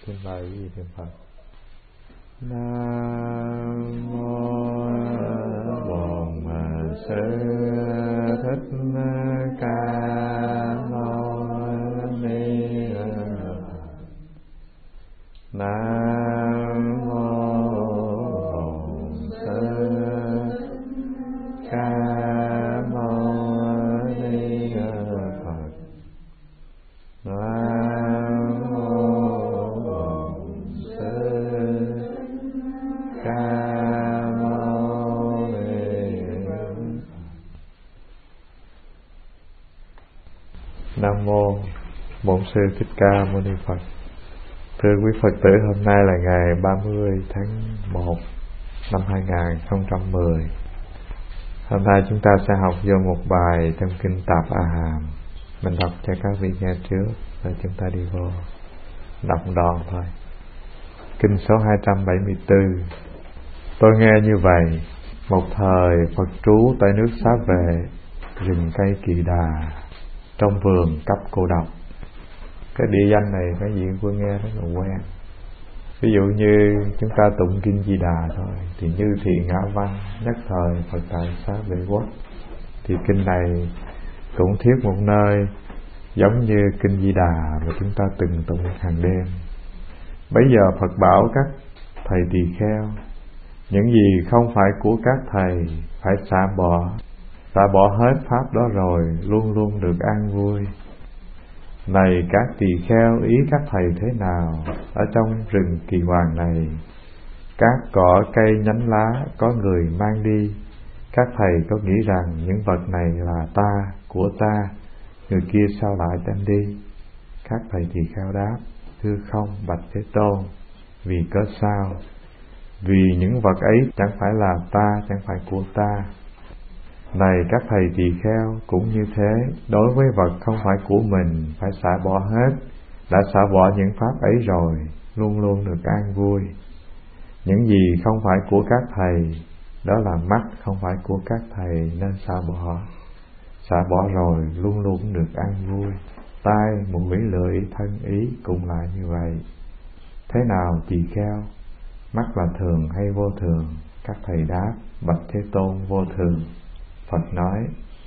Xin mời quý vị niệm Phật. Nam mô Bổn Sư Thích Ca Mâu Ni Phật. Nam mô Bổn Sư Ca Mâu Ni Phật. Nam mô Bổn Sư Ca Mâu Ni Phật. Nam mô Bổn Sư Thích Ca Mâu Ni Phật. Thưa quý Phật tử, hôm nay là ngày 30 tháng 1 năm 2010. Hôm nay chúng ta sẽ học vô một bài trong kinh Tạp A Hàm. Mình đọc cho các vị nghe trước rồi chúng ta đi vô đọc đoạn thôi. Kinh số 274. Tôi nghe như vậy, một thời Phật trú tại nước Xá Vệ, rừng cây Kỳ Đà, trong vườn cấp cô độc. Cái địa danh này cái gì tôi nghe rất là quen. Ví dụ như chúng ta tụng kinh Di Đà thôi, thì như thị ngã văn nhất thời Phật tại Xá Vệ Quốc. Thì kinh này cũng thiết một nơi giống như kinh Di Đà mà chúng ta từng tụng hàng đêm. Bấy giờ Phật bảo các thầy tỳ kheo, những gì không phải của các thầy phải xả bỏ hết pháp đó rồi luôn luôn được an vui. Này các tỳ kheo, ý các thầy thế nào? Ở trong rừng Kỳ Hoàng này, các cỏ cây nhánh lá có người mang đi. Các thầy có nghĩ rằng những vật này là ta, của ta, người kia sao lại đem đi? Các thầy tỳ kheo đáp, thưa không, bạch Thế Tôn. Vì cớ sao? Vì những vật ấy chẳng phải là ta, chẳng phải của ta. Này các thầy tỳ kheo, cũng như thế, đối với vật không phải của mình phải xả bỏ hết. Đã xả bỏ những pháp ấy rồi, luôn luôn được an vui. Những gì không phải của các thầy, đó là mắt không phải của các thầy nên xả bỏ. Xả bỏ rồi luôn luôn được an vui. Tai, mũi, lưỡi, thân, ý cũng là như vậy. Thế nào tỳ kheo? Mắt là thường hay vô thường? Các thầy đáp, bạch Thế Tôn, vô thường. Phật nói,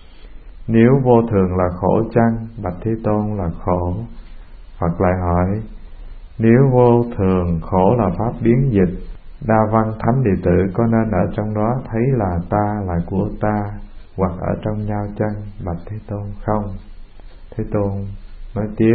nếu vô thường là khổ chăng? Bạch Thế Tôn, là khổ. Phật lại hỏi, nếu vô thường khổ là pháp biến dịch, Đa Văn Thánh Đệ Tử có nên ở trong đó thấy là ta, là của ta, hoặc ở trong nhau chăng? Bạch Thế Tôn, không. Thế Tôn nói tiếp,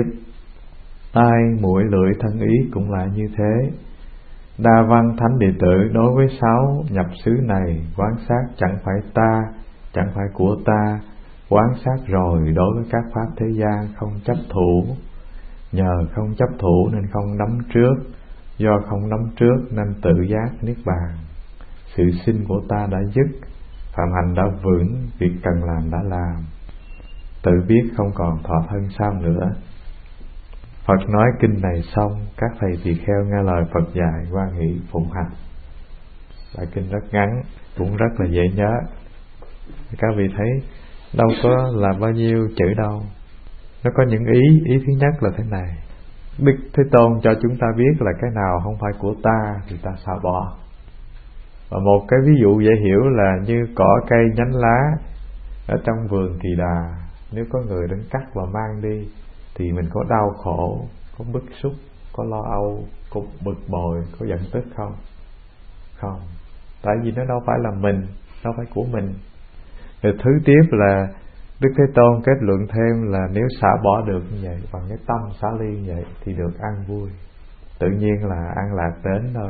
tai, mũi, lưỡi, thân, ý cũng là như thế. Đa Văn Thánh Đệ Tử đối với 6 nhập xứ này quán sát chẳng phải ta, chẳng phải của ta, quán sát rồi đối với các pháp thế gian không chấp thủ. Nhờ không chấp thủ nên không đắm trước, do không đắm trước nên tự giác niết bàn. Sự sinh của ta đã dứt, phạm hành đã vững, việc cần làm đã làm, tự biết không còn thọ thân sao nữa. Phật nói kinh này xong, các thầy tỳ kheo nghe lời Phật dạy hoan hỷ phụng hành. Bài kinh rất ngắn, cũng rất là dễ nhớ. Các vị thấy đâu có là bao nhiêu chữ đâu. Nó có những ý thứ nhất là thế này: Đức Thế Tôn cho chúng ta biết là cái nào không phải của ta thì ta xả bỏ. Và một cái ví dụ dễ hiểu là như cỏ cây nhánh lá ở trong vườn Kỳ Đà, nếu có người đến cắt và mang đi thì mình có đau khổ, có bức xúc, có lo âu, có bực bội, có giận tức không? Không, tại vì nó đâu phải là mình, đâu phải của mình. Rồi thứ tiếp là Đức Thế Tôn kết luận thêm là nếu xả bỏ được như vậy, bằng cái tâm xả ly như vậy thì được an vui, tự nhiên là an lạc đến thôi.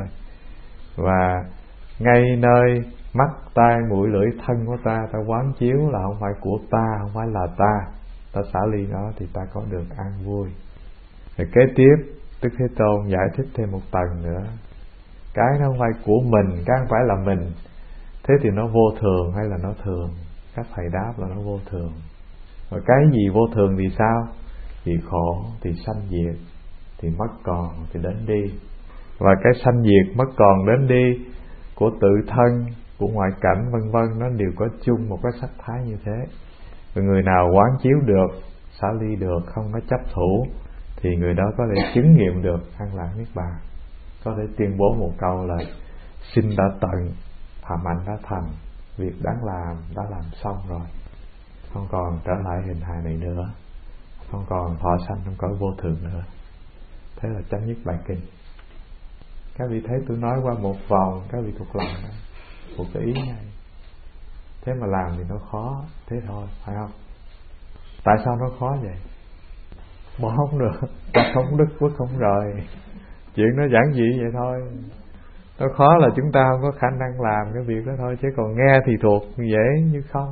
Và ngay nơi mắt, tai, mũi, lưỡi, thân của ta, ta quán chiếu là không phải của ta, không phải là ta xả ly nó thì ta có được an vui. Rồi kế tiếp Đức Thế Tôn giải thích thêm một tầng nữa: cái nó không phải của mình, cái không phải là mình, thế thì nó vô thường hay là nó thường? Các thầy đáp là nó vô thường. Rồi cái gì vô thường thì sao? Thì khổ, thì sanh diệt, thì mất còn, thì đến đi. Và cái sanh diệt, mất còn, đến đi của tự thân, của ngoại cảnh vân vân, nó đều có chung một cái sắc thái như thế. Rồi người nào quán chiếu được, xả ly được, không có chấp thủ, thì người đó có thể chứng nghiệm được an lạc niết bàn, có thể tuyên bố một câu là sinh đã tận, phạm hạnh đã thành, việc đáng làm đã làm xong rồi, không còn trở lại hình hài này nữa, không còn thọ sanh trong cõi vô thường nữa. Thế là chấm dứt bài kinh. Các vị thấy tôi nói qua một vòng, các vị thuộc lòng đó, thuộc cái ý ngay. Thế mà làm thì nó khó, thế thôi, phải không? Tại sao nó khó vậy? Bỏ không được, không đức quốc không rời. Chuyện nó giản dị vậy thôi. Nó khó là chúng ta không có khả năng làm cái việc đó thôi, chứ còn nghe thì thuộc dễ như không.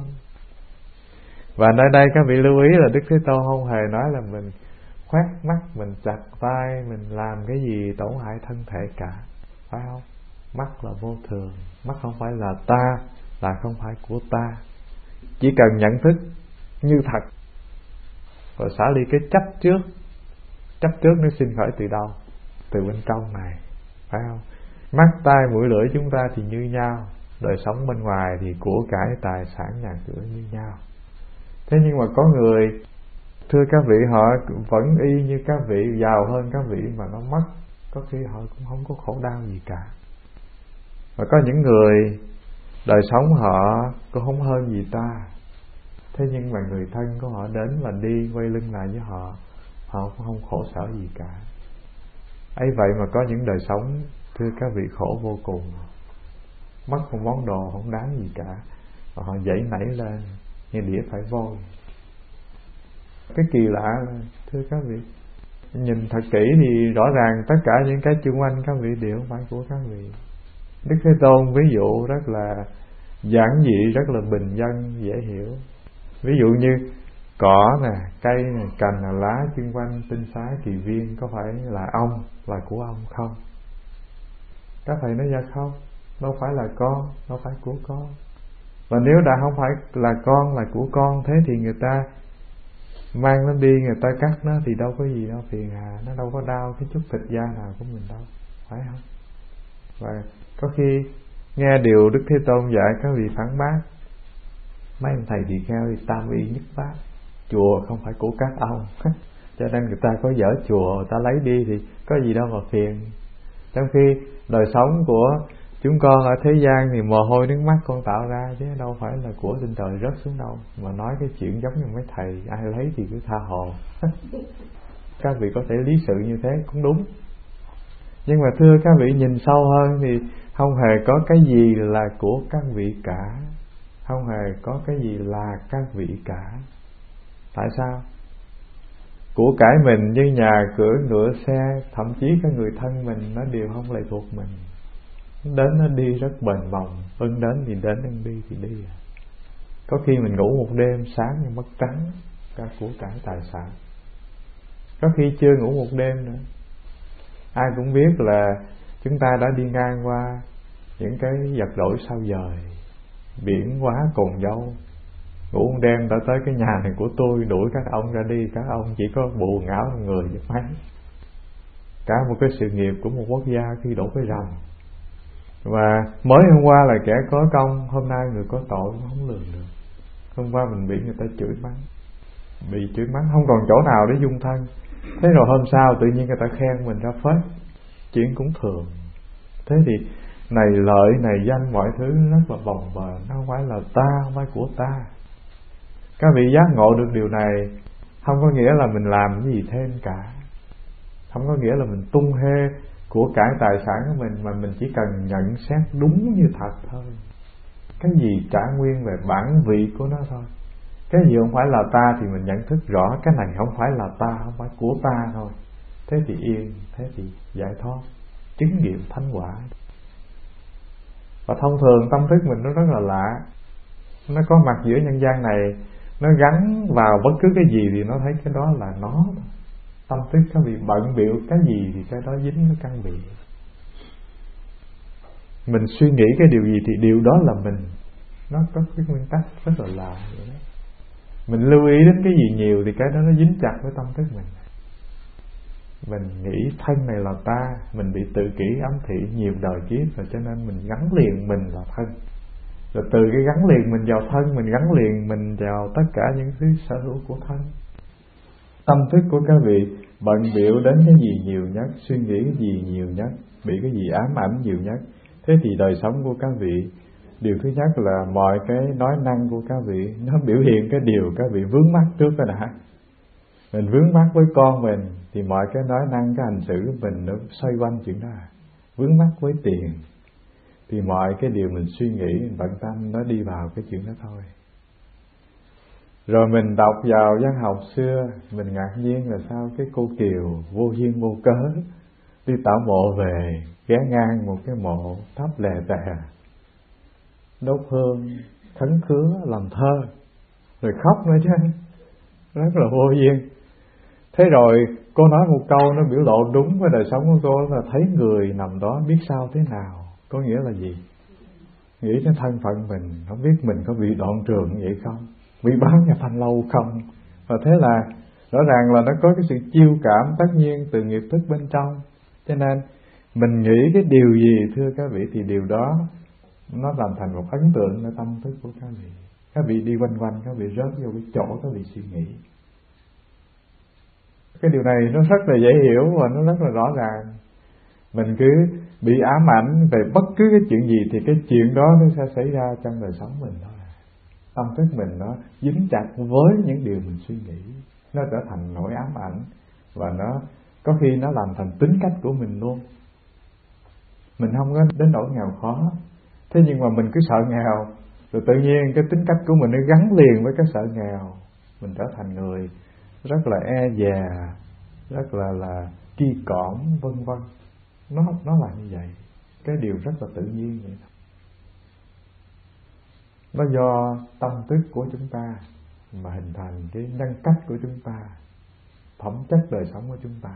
Và nơi đây các vị lưu ý là Đức Thế Tôn không hề nói là mình khoét mắt, mình chặt tay, mình làm cái gì tổn hại thân thể cả, phải không? Mắt là vô thường, mắt không phải là ta, là không phải của ta. Chỉ cần nhận thức như thật, rồi xả ly cái chấp trước. Chấp trước nó sinh khởi từ đâu? Từ bên trong này, phải không? Mắt, tai, mũi, lưỡi chúng ta thì như nhau, đời sống bên ngoài thì của cải, tài sản, nhà cửa như nhau. Thế nhưng mà có người, thưa các vị, họ vẫn y như các vị, giàu hơn các vị mà nó mất, có khi họ cũng không có khổ đau gì cả. Và có những người đời sống họ cũng không hơn gì ta, thế nhưng mà người thân của họ đến và đi quay lưng lại với họ, họ cũng không khổ sở gì cả. Ấy vậy mà có những đời sống, thưa các vị, khổ vô cùng, mất một món đồ không đáng gì cả, và họ dậy nảy lên như đĩa phải vôi. Cái kỳ lạ, thưa các vị, nhìn thật kỹ thì rõ ràng tất cả những cái xung quanh các vị đều không phải của các vị. Đức Thế Tôn ví dụ rất là giản dị, rất là bình dân, dễ hiểu. Ví dụ như cỏ nè, cây nè, cành nè, lá xung quanh, tinh xá, kỳ viên, có phải là ông, là của ông không? Các thầy nói dạ không, đâu phải là con, đâu phải của con. Và nếu đã không phải là con, là của con, thế thì người ta mang nó đi, người ta cắt nó thì đâu có gì đâu phiền hà, nó đâu có đau cái chút thịt da nào của mình đâu, phải không? Và có khi nghe điều Đức Thế Tôn dạy các vị phản bác, mấy ông thầy tỳ kheo thì tam y nhất bát, chùa không phải của các ông cho nên người ta có dở chùa, người ta lấy đi thì có gì đâu mà phiền. Trong khi đời sống của chúng con ở thế gian thì mồ hôi nước mắt con tạo ra, chứ đâu phải là của trên trời rớt xuống đâu. Mà nói cái chuyện giống như mấy thầy, ai lấy thì cứ tha hồ các vị có thể lý sự như thế cũng đúng. Nhưng mà thưa các vị, nhìn sâu hơn thì không hề có cái gì là của các vị cả, không hề có cái gì là các vị cả. Tại sao? Của cải mình như nhà cửa, ngựa, xe, thậm chí các người thân mình, nó đều không lệ thuộc mình. Đến nó đi rất bền bồng, ưng đến thì đến, ưng đi thì đi. Có khi mình ngủ một đêm, sáng thì mất trắng cả của cải tài sản. Có khi chưa ngủ một đêm nữa. Ai cũng biết là chúng ta đã đi ngang qua những cái vật đổi sao dời, biển quá cồn dâu. Ngủ một đêm đã tới cái nhà này của tôi, đuổi các ông ra đi, các ông chỉ có bộ quần áo người giúp mấy. Cả một cái sự nghiệp của một quốc gia khi đổ cái rồng. Và mới hôm qua là kẻ có công, hôm nay người có tội cũng không lường được. Hôm qua mình bị người ta chửi mắng, bị chửi mắng không còn chỗ nào để dung thân. Thế rồi hôm sau tự nhiên người ta khen mình ra phết, chuyện cũng thường. Thế thì này lợi, này danh, mọi thứ rất là bồng bềnh, nó không phải là ta, không phải của ta. Các vị giác ngộ được điều này không có nghĩa là mình làm cái gì thêm cả, không có nghĩa là mình tung hê của cải tài sản của mình, mà mình chỉ cần nhận xét đúng như thật thôi. Cái gì trả nguyên về bản vị của nó thôi. Cái gì không phải là ta thì mình nhận thức rõ cái này không phải là ta, không phải của ta thôi. Thế thì yên, thế thì giải thoát, chứng nghiệm thánh quả. Và thông thường tâm thức mình nó rất là lạ, nó có mặt giữa nhân gian này, nó gắn vào bất cứ cái gì thì nó thấy cái đó là nó. Tâm thức nó bị bận bịu cái gì thì cái đó dính nó căn bị. Mình suy nghĩ cái điều gì thì điều đó là mình. Nó có cái nguyên tắc rất là lạ vậy đó. Mình lưu ý đến cái gì nhiều thì cái đó nó dính chặt với tâm thức mình. Mình nghĩ thân này là ta, mình bị tự kỷ ám thị nhiều đời kiếp rồi, cho nên mình gắn liền mình là thân. Rồi từ cái gắn liền mình vào thân, mình gắn liền mình vào tất cả những thứ sở hữu của thân. Tâm thức của các vị bận bịu đến cái gì nhiều nhất, suy nghĩ cái gì nhiều nhất, bị cái gì ám ảnh nhiều nhất. Thế thì đời sống của các vị, điều thứ nhất là mọi cái nói năng của các vị nó biểu hiện cái điều các vị vướng mắc trước cái đã. Mình vướng mắc với con mình thì mọi cái nói năng, cái hành xử của mình nó xoay quanh chuyện đó. Vướng mắc với tiền thì mọi cái điều mình suy nghĩ, mình bận tâm nó đi vào cái chuyện đó thôi. Rồi mình đọc vào văn học xưa, mình ngạc nhiên là sao cái cô Kiều vô duyên vô cớ đi tảo mộ về, ghé ngang một cái mộ thấp lè tè, đốt hương, khấn khứa, làm thơ, rồi khóc nữa chứ, rất là vô duyên. Thế rồi cô nói một câu nó biểu lộ đúng với đời sống của cô, là thấy người nằm đó biết sao thế nào. Có nghĩa là gì? Nghĩ đến thân phận mình, không biết mình có bị đoạn trường như vậy không, bị bán nhà Thanh Lâu không. Và thế là rõ ràng là nó có cái sự chiêu cảm tất nhiên từ nghiệp thức bên trong. Cho nên mình nghĩ cái điều gì thưa các vị thì điều đó nó làm thành một ấn tượng ở tâm thức của các vị. Các vị đi quanh quanh, các vị rớt vô cái chỗ các vị suy nghĩ. Cái điều này nó rất là dễ hiểu và nó rất là rõ ràng. Mình cứ bị ám ảnh về bất cứ cái chuyện gì thì cái chuyện đó nó sẽ xảy ra trong đời sống mình thôi. Tâm thức mình nó dính chặt với những điều mình suy nghĩ, nó trở thành nỗi ám ảnh, và nó có khi nó làm thành tính cách của mình luôn. Mình không có đến nỗi nghèo khó, thế nhưng mà mình cứ sợ nghèo, rồi tự nhiên cái tính cách của mình nó gắn liền với cái sợ nghèo. Mình trở thành người rất là e dè, rất là ki cõm, vân vân. Nó là như vậy, cái điều rất là tự nhiên vậy. Nó do tâm thức của chúng ta mà hình thành cái nhân cách của chúng ta, phẩm chất đời sống của chúng ta.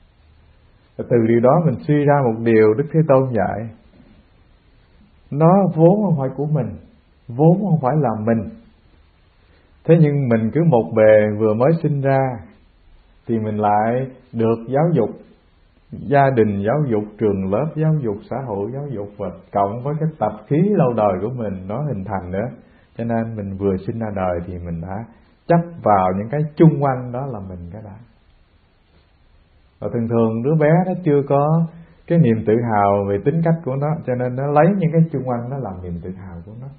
Và từ điều đó mình suy ra một điều Đức Thế Tôn dạy, nó vốn không phải của mình, vốn không phải là mình. Thế nhưng mình cứ một bề vừa mới sinh ra thì mình lại được giáo dục, gia đình giáo dục, trường lớp giáo dục, xã hội giáo dục, và cộng với cái tập khí lâu đời của mình nó hình thành nữa. Cho nên mình vừa sinh ra đời thì mình đã chấp vào những cái chung quanh đó là mình cái đã. Và thường thường đứa bé nó chưa có cái niềm tự hào về tính cách của nó, cho nên nó lấy những cái chung quanh nó làm niềm tự hào của nó.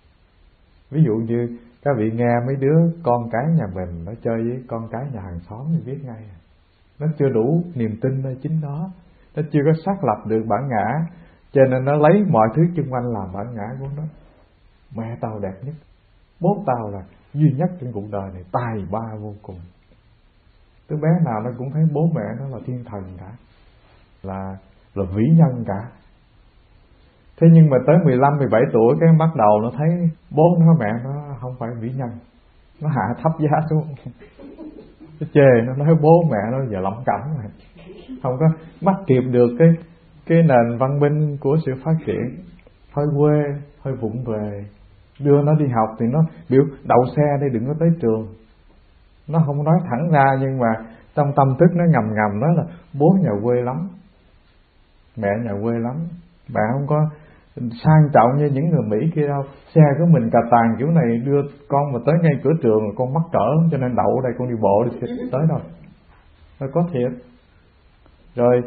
Ví dụ như các vị nghe mấy đứa con cái nhà mình nó chơi với con cái nhà hàng xóm thì biết ngay, nó chưa đủ niềm tin nơi chính nó chưa có xác lập được bản ngã, cho nên nó lấy mọi thứ chung quanh làm bản ngã của nó. Mẹ tao đẹp nhất, bố tao là duy nhất trên cuộc đời này, tài ba vô cùng. Đứa bé nào nó cũng thấy bố mẹ nó là thiên thần cả, là vĩ nhân cả. Thế nhưng mà tới 15, 17 tuổi cái bắt đầu nó thấy bố nó, mẹ nó không phải vĩ nhân, nó hạ thấp giá xuống, nó chê, nó nói bố mẹ nó giờ lẩm cẩm rồi, không có bắt kịp được cái nền văn minh của sự phát triển. Hơi quê, hơi vụng về, đưa nó đi học thì nó biểu đậu xe đây đừng có tới trường. Nó không nói thẳng ra, nhưng mà trong tâm thức nó ngầm ngầm nói là bố nhà quê lắm, mẹ nhà quê lắm, bạn không có sang trọng như những người Mỹ kia đâu. Xe của mình cà tàng kiểu này đưa con mà tới ngay cửa trường mà con mắc cỡ, cho nên đậu ở đây con đi bộ đi tới đâu. Nó có thiệt. Rồi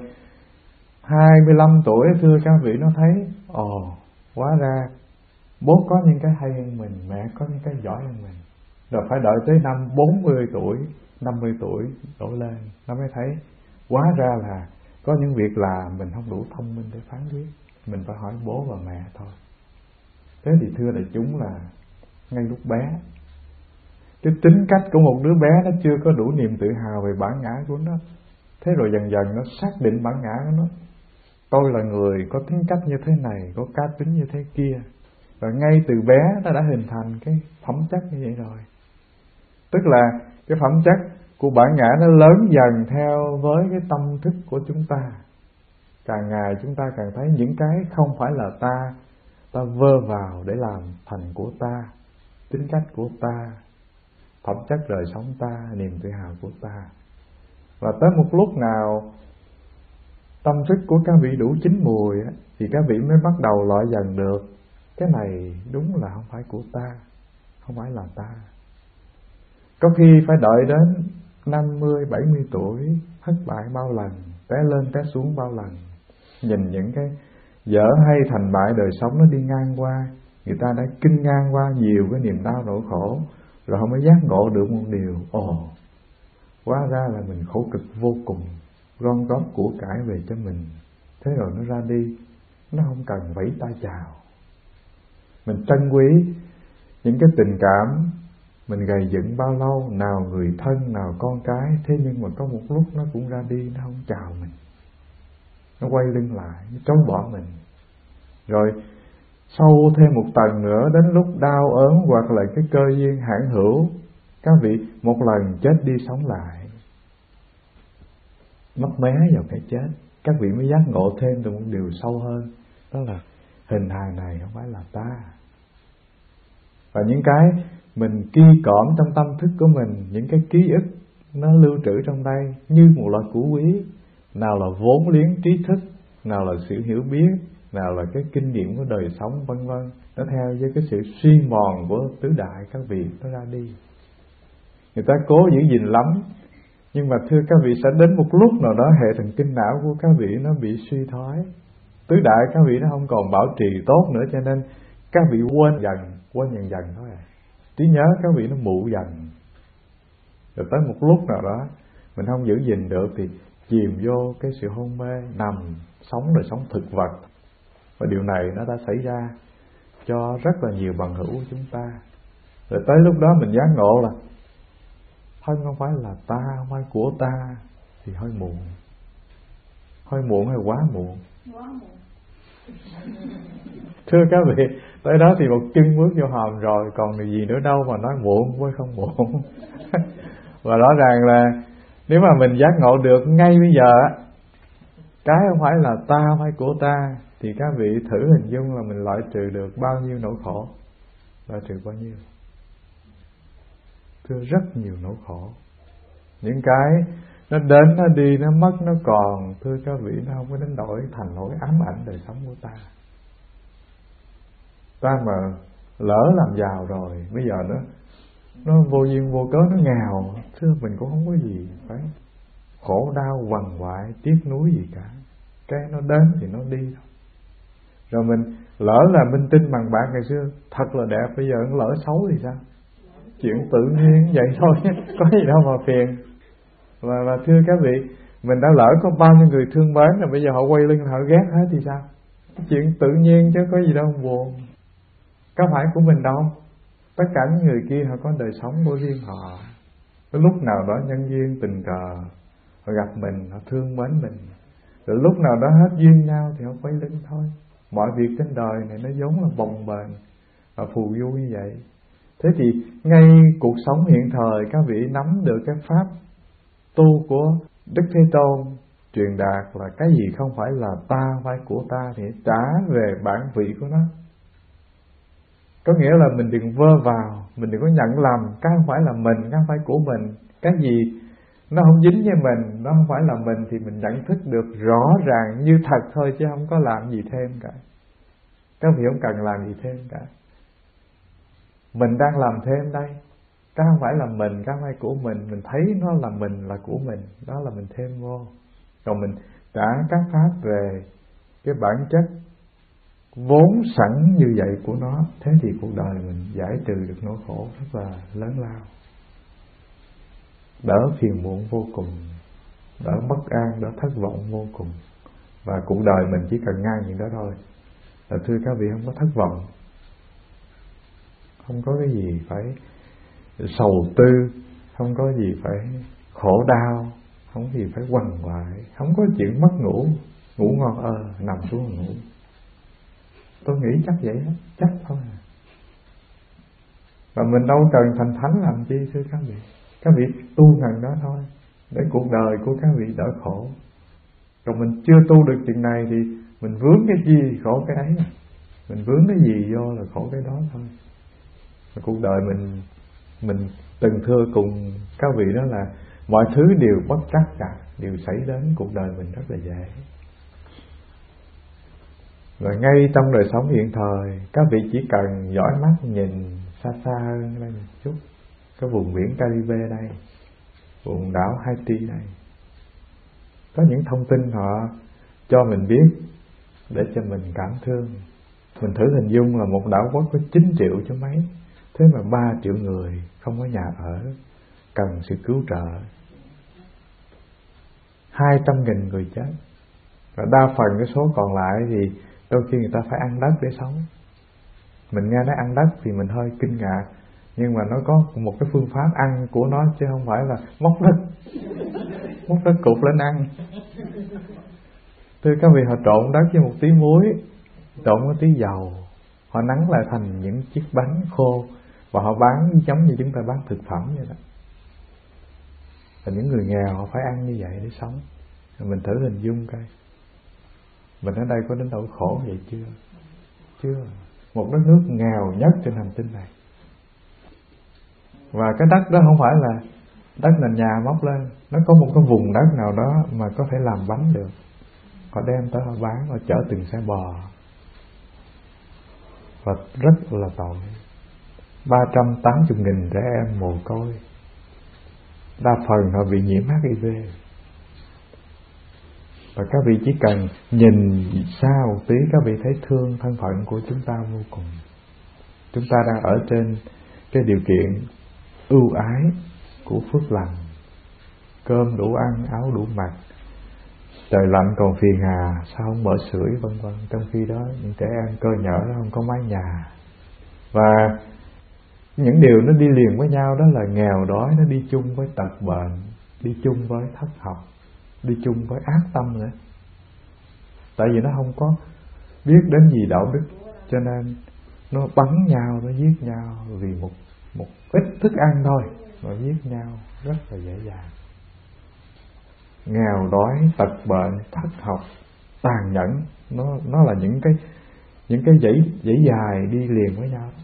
25 tuổi thưa các vị, nó thấy hóa ra bố có những cái hay hơn mình, mẹ có những cái giỏi hơn mình. Rồi phải đợi tới năm 40 tuổi, 50 tuổi đổ lên, nó mới thấy hóa ra là có những việc là mình không đủ thông minh để phán quyết, mình phải hỏi bố và mẹ thôi. Thế thì thưa đại chúng là ngay lúc bé, cái tính cách của một đứa bé nó chưa có đủ niềm tự hào về bản ngã của nó. Thế rồi dần dần nó xác định bản ngã của nó. Tôi là người có tính cách như thế này, có cá tính như thế kia. Rồi ngay từ bé nó đã hình thành cái phẩm chất như vậy rồi. Tức là cái phẩm chất của bản ngã nó lớn dần theo với cái tâm thức của chúng ta. Càng ngày chúng ta càng thấy những cái không phải là ta vơ vào để làm thành của ta, tính cách của ta, phẩm chất đời sống ta, niềm tự hào của ta. Và tới một lúc nào tâm thức của các vị đủ chín mùi thì các vị mới bắt đầu loại dần được cái này đúng là không phải của ta, không phải là ta. Có khi phải đợi đến 50, 70 tuổi, thất bại bao lần, té lên té xuống bao lần. Nhìn những cái dở hay thành bại đời sống nó đi ngang qua, người ta đã kinh ngang qua nhiều cái niềm đau nỗi khổ, rồi họ mới giác ngộ được một điều: hóa ra là mình khổ cực vô cùng, gom góp của cải về cho mình. Thế rồi nó ra đi, nó không cần vẫy tay chào. Mình trân quý những cái tình cảm mình gầy dựng bao lâu, nào người thân, nào con cái, thế nhưng mà có một lúc nó cũng ra đi, nó không chào mình, nó quay lưng lại, nó trốn bỏ mình. Rồi sâu thêm một tầng nữa, đến lúc đau ốm hoặc là cái cơ duyên hãn hữu, các vị một lần chết đi sống lại, mất mé vào cái chết, các vị mới giác ngộ thêm được một điều sâu hơn, đó là hình hài này không phải là ta. Và những cái mình ki cõm trong tâm thức của mình, những cái ký ức nó lưu trữ trong đây như một loại củ quý, nào là vốn liếng trí thức, nào là sự hiểu biết, nào là cái kinh nghiệm của đời sống, vân vân. Nó theo với cái sự suy mòn của tứ đại các vị, nó ra đi. Người ta cố giữ gìn lắm, nhưng mà thưa các vị, sẽ đến một lúc nào đó hệ thần kinh não của các vị nó bị suy thoái, tứ đại các vị nó không còn bảo trì tốt nữa, cho nên các vị quên dần thôi à. Trí nhớ các vị nó mụ dần, rồi tới một lúc nào đó mình không giữ gìn được thì chìm vô cái sự hôn mê, nằm sống đời sống thực vật. Và điều này nó đã xảy ra cho rất là nhiều bằng hữu của chúng ta. Rồi tới lúc đó mình giác ngộ là thân không phải là ta, không phải của ta, thì hơi muộn. Hơi muộn hay quá muộn? Thưa các vị, tới đó thì một chân bước vô hòm rồi, còn gì nữa đâu mà nói muộn với không muộn. Và rõ ràng là nếu mà mình giác ngộ được ngay bây giờ, cái không phải là ta, không phải của ta, thì các vị thử hình dung là mình loại trừ được bao nhiêu nỗi khổ. Loại trừ bao nhiêu? Thưa, rất nhiều nỗi khổ. Những cái nó đến, nó đi, nó mất, nó còn, thưa các vị, nó không có đến đổi thành nỗi ám ảnh đời sống của ta. Ta mà lỡ làm giàu rồi, bây giờ nó vô duyên vô cớ nó nghèo, thưa mình cũng không có gì phải khổ đau quằn quại tiếc nuối gì cả. Cái nó đến thì nó đi thôi. Rồi mình lỡ là minh tinh bằng bạc ngày xưa thật là đẹp, bây giờ nó lỡ xấu thì sao? Chuyện tự nhiên vậy thôi, có gì đâu mà phiền. Và thưa các vị, mình đã lỡ có bao nhiêu người thương mến rồi, bây giờ họ quay lưng họ ghét hết thì sao? Chuyện tự nhiên chứ có gì đâu buồn. Có phải của mình đâu. Tất cả những người kia họ có đời sống của riêng họ. Cái lúc nào đó nhân duyên tình cờ họ gặp mình, họ thương mến mình, rồi lúc nào đó hết duyên nhau thì họ quay lưng thôi. Mọi việc trên đời này nó vốn là bồng bềnh và phù du như vậy. Thế thì ngay cuộc sống hiện thời, các vị nắm được cái pháp tu của Đức Thế Tôn truyền đạt là cái gì không phải là ta, không phải của ta, thì trả về bản vị của nó. Có nghĩa là mình đừng vơ vào, mình đừng có nhận lầm cái không phải là mình, cái không phải của mình. Cái gì nó không dính với mình, nó không phải là mình, thì mình nhận thức được rõ ràng như thật thôi, chứ không có làm gì thêm cả. Các vị không cần làm gì thêm cả. Mình đang làm thêm đây. Cái không phải là mình, cái không phải của mình thấy nó là mình, là của mình, đó là mình thêm vô. Còn mình trả các pháp về cái bản chất vốn sẵn như vậy của nó, thế thì cuộc đời mình giải trừ được nỗi khổ rất là lớn lao, đỡ phiền muộn vô cùng, đỡ bất an, đỡ thất vọng vô cùng. Và cuộc đời mình chỉ cần ngang những đó thôi là thưa các vị không có thất vọng, không có cái gì phải sầu tư, không có gì phải khổ đau, không có gì phải quằn quại, không có chuyện mất ngủ, ngủ ngon nằm xuống ngủ. Tôi nghĩ chắc vậy đó, chắc thôi. Và mình đâu cần thành thánh làm chi thưa các vị. Các vị tu ngần đó thôi, để cuộc đời của các vị đỡ khổ. Còn mình chưa tu được chuyện này thì mình vướng cái gì khổ cái ấy. Mình vướng cái gì vô là khổ cái đó thôi. Và cuộc đời mình từng thưa cùng các vị đó là mọi thứ đều bất trắc cả, đều xảy đến cuộc đời mình rất là dễ. Và ngay trong đời sống hiện thời, các vị chỉ cần dõi mắt nhìn xa xa hơn đây một chút, cái vùng biển Caribe đây, vùng đảo Haiti này. Có những thông tin họ cho mình biết để cho mình cảm thương. Mình thử hình dung là một đảo quốc có 9 triệu chứ mấy, thế mà 3 triệu người không có nhà ở, cần sự cứu trợ. 200.000 người chết, và đa phần cái số còn lại thì đôi khi người ta phải ăn đất để sống. Mình nghe nói ăn đất thì mình hơi kinh ngạc, nhưng mà nó có một cái phương pháp ăn của nó, chứ không phải là móc đất cục lên ăn. Thưa các vị, họ trộn đất với một tí muối, trộn với tí dầu, họ nắn lại thành những chiếc bánh khô, và họ bán giống như chúng ta bán thực phẩm vậy đó. Và những người nghèo họ phải ăn như vậy để sống. Mình thử hình dung coi, mình ở đây có đến nỗi khổ vậy chưa? Chưa. Một đất nước nghèo nhất trên hành tinh này, và cái đất đó không phải là đất nền nhà móc lên, nó có một cái vùng đất nào đó mà có thể làm bánh được. Họ đem tới họ bán, họ chở từng xe bò, và rất là tội. 380.000 trẻ em mồ côi, đa phần họ bị nhiễm HIV. Và các vị chỉ cần nhìn xa một tí, các vị thấy thương thân phận của chúng ta vô cùng. Chúng ta đang ở trên cái điều kiện ưu ái của phước lành, cơm đủ ăn, áo đủ mặc, trời lạnh còn phiền hà, sao không mở sưởi vân vân. Trong khi đó những trẻ em cơ nhở nó không có mái nhà. Và những điều nó đi liền với nhau đó là nghèo đói, nó đi chung với tật bệnh, đi chung với thất học, đi chung với ác tâm nữa. Tại vì nó không có biết đến gì đạo đức, cho nên nó bắn nhau, nó giết nhau vì một ít thức ăn thôi mà giết nhau rất là dễ dàng. Nghèo đói, tật bệnh, thất học, tàn nhẫn, nó là những cái dãy dài đi liền với nhau.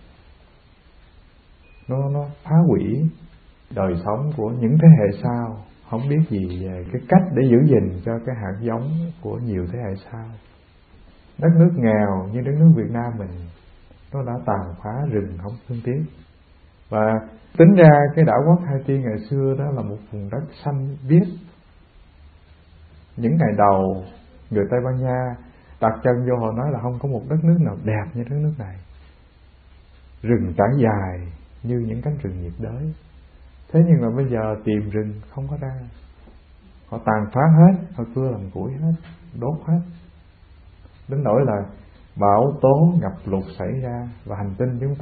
Nó phá hủy đời sống của những thế hệ sau, không biết gì về cái cách để giữ gìn cho cái hạt giống của nhiều thế hệ sau. Đất nước nghèo như đất nước Việt Nam mình, nó đã tàn phá rừng không thương tiếc. Và tính ra cái đảo quốc Haiti ngày xưa đó là một vùng đất xanh biếc. Những ngày đầu người Tây Ban Nha đặt chân vô, họ nói là không có một đất nước nào đẹp như đất nước này. Rừng trải dài như những cánh rừng nhiệt đới. Thế nhưng mà bây giờ tìm rừng không có ra. Họ tàn phá hết, họ cưa làm củi hết, đốt hết. Đến nỗi là bão tố, ngập lụt xảy ra, và hành tinh chúng ta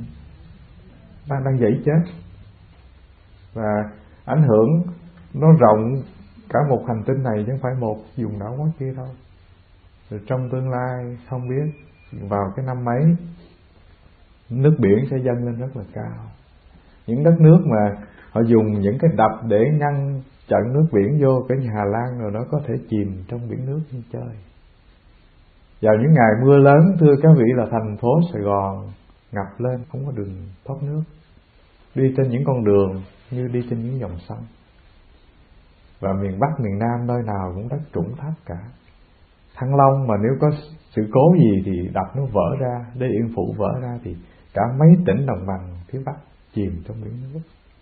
đang dãy chết. Và ảnh hưởng nó rộng cả một hành tinh này, chứ không phải một vùng đảo quốc kia đâu. Rồi trong tương lai không biết vào cái năm mấy, nước biển sẽ dâng lên rất là cao. Những đất nước mà họ dùng những cái đập để ngăn chặn nước biển vô, cái như Hà Lan rồi, nó có thể chìm trong biển nước như chơi. Vào những ngày mưa lớn, thưa các vị, là thành phố Sài Gòn ngập lên, không có đường thoát nước. Đi trên những con đường như đi trên những dòng sông. Và miền Bắc, miền Nam nơi nào cũng đất trũng thấp cả. Thăng Long mà nếu có sự cố gì thì đập nó vỡ ra, Đê Yên Phụ vỡ ra, thì cả mấy tỉnh đồng bằng phía Bắc chìm trong biển nước.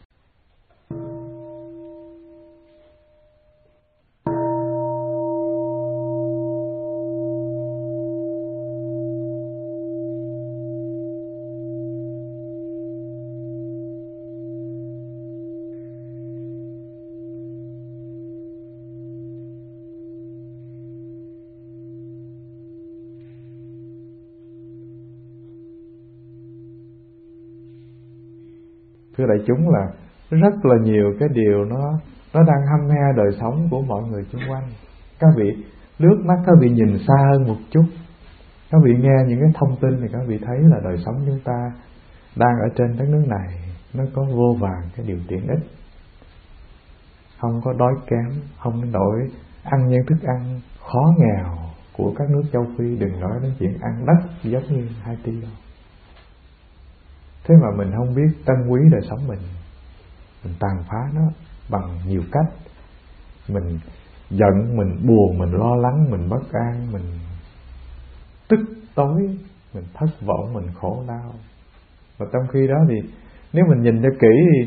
Thưa đại chúng, là rất là nhiều cái điều nó đang hăm he đời sống của mọi người xung quanh. Các vị lướt mắt, các vị nhìn xa hơn một chút, các vị nghe những cái thông tin thì các vị thấy là đời sống chúng ta đang ở trên đất nước này nó có vô vàn cái điều tiện ích, không có đói kém, không đến nỗi ăn những thức ăn khó nghèo của các nước châu Phi, đừng nói đến chuyện ăn đất giống như Haiti đâu. Thế mà mình không biết trân quý đời sống mình tàn phá nó bằng nhiều cách. Mình giận, mình buồn, mình lo lắng, mình bất an, mình tức tối, mình thất vọng, mình khổ đau. Và trong khi đó thì nếu mình nhìn cho kỹ thì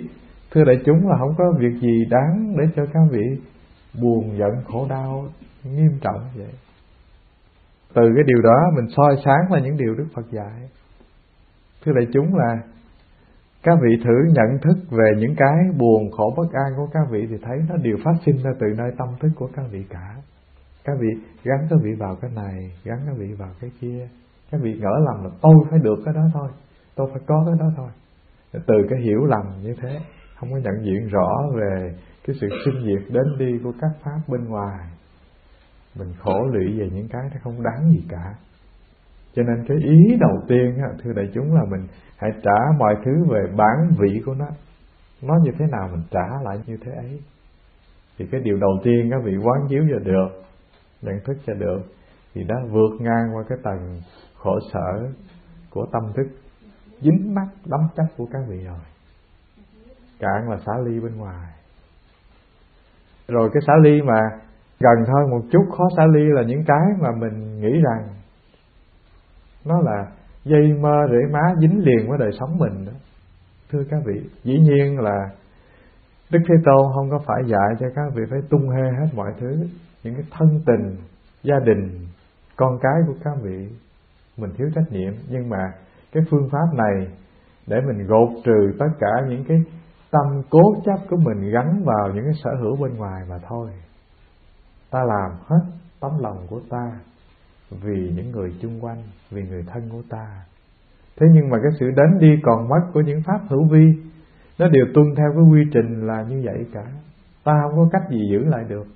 Thưa đại chúng, là không có việc gì đáng để cho các vị buồn giận khổ đau nghiêm trọng vậy. Từ cái điều đó mình soi sáng là những điều Đức Phật dạy. Thưa đại chúng, là các vị thử nhận thức về những cái buồn khổ bất an của các vị thì thấy nó đều phát sinh ra từ nơi tâm thức của các vị cả. Các vị gắn các vị vào cái này, gắn các vị vào cái kia. Các vị ngỡ lầm là tôi phải được cái đó thôi, tôi phải có cái đó thôi. Từ cái hiểu lầm như thế, không có nhận diện rõ về cái sự sinh diệt đến đi của các pháp bên ngoài, mình khổ lụy về những cái nó không đáng gì cả. Cho nên cái ý đầu tiên thưa đại chúng, là mình hãy trả mọi thứ về bản vị của nó như thế nào mình trả lại như thế ấy. Thì cái điều đầu tiên các vị quán chiếu cho được, nhận thức cho được, thì đã vượt ngang qua cái tầng khổ sở của tâm thức dính mắc đắm chấp của các vị rồi. Cạn là xả ly bên ngoài. Rồi cái xả ly mà gần thôi một chút, khó xả ly là những cái mà mình nghĩ rằng nó là dây mơ rễ má dính liền với đời sống mình đó. Thưa các vị, dĩ nhiên là Đức Thế Tôn không có phải dạy cho các vị phải tung hê hết mọi thứ. Những cái thân tình, gia đình, con cái của các vị mình thiếu trách nhiệm. Nhưng mà cái phương pháp này để mình gột trừ tất cả những cái tâm cố chấp của mình gắn vào những cái sở hữu bên ngoài mà thôi. Ta làm hết tấm lòng của ta vì những người chung quanh, vì người thân của ta. Thế nhưng mà cái sự đến đi còn mất của những pháp hữu vi, nó đều tuân theo cái quy trình là như vậy cả. Ta không có cách gì giữ lại được.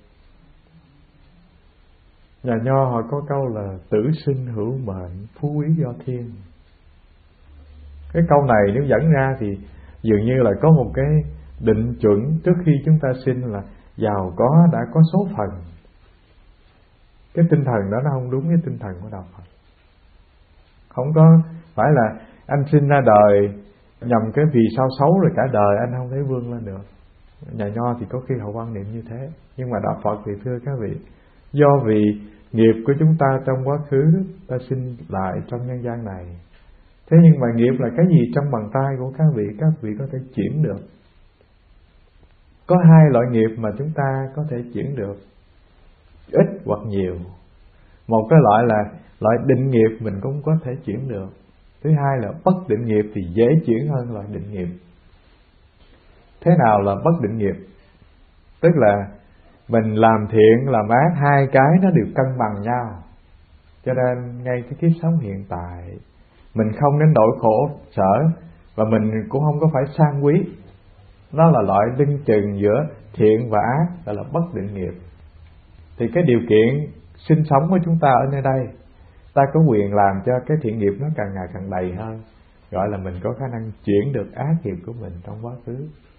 Nhà Nho họ có câu là tử sinh hữu mệnh, phú quý do thiên. Cái câu này nếu dẫn ra thì dường như là có một cái định chuẩn trước khi chúng ta sinh là giàu có đã có số phận. Cái tinh thần đó nó không đúng với tinh thần của đạo Phật. Không có phải là anh sinh ra đời nhằm cái vì sao xấu rồi cả đời anh không thể vươn lên được. Nhà Nho thì có khi họ quan niệm như thế. Nhưng mà đạo Phật thì thưa các vị, do vì nghiệp của chúng ta trong quá khứ, ta sinh lại trong nhân gian này. Thế nhưng mà nghiệp là cái gì trong bàn tay của các vị có thể chuyển được. Có hai loại nghiệp mà chúng ta có thể chuyển được, ít hoặc nhiều. Một cái loại là loại định nghiệp mình cũng có thể chuyển được. Thứ hai là bất định nghiệp thì dễ chuyển hơn loại định nghiệp. Thế nào là bất định nghiệp? Tức là mình làm thiện làm ác, hai cái nó đều cân bằng nhau. Cho nên ngay cái kiếp sống hiện tại mình không đến nỗi khổ sở, và mình cũng không có phải sang quý. Nó là loại lưng chừng giữa thiện và ác, gọi là bất định nghiệp. Thì cái điều kiện sinh sống của chúng ta ở nơi đây, ta có quyền làm cho cái thiện nghiệp nó càng ngày càng đầy hơn, gọi là mình có khả năng chuyển được ác nghiệp của mình trong quá khứ.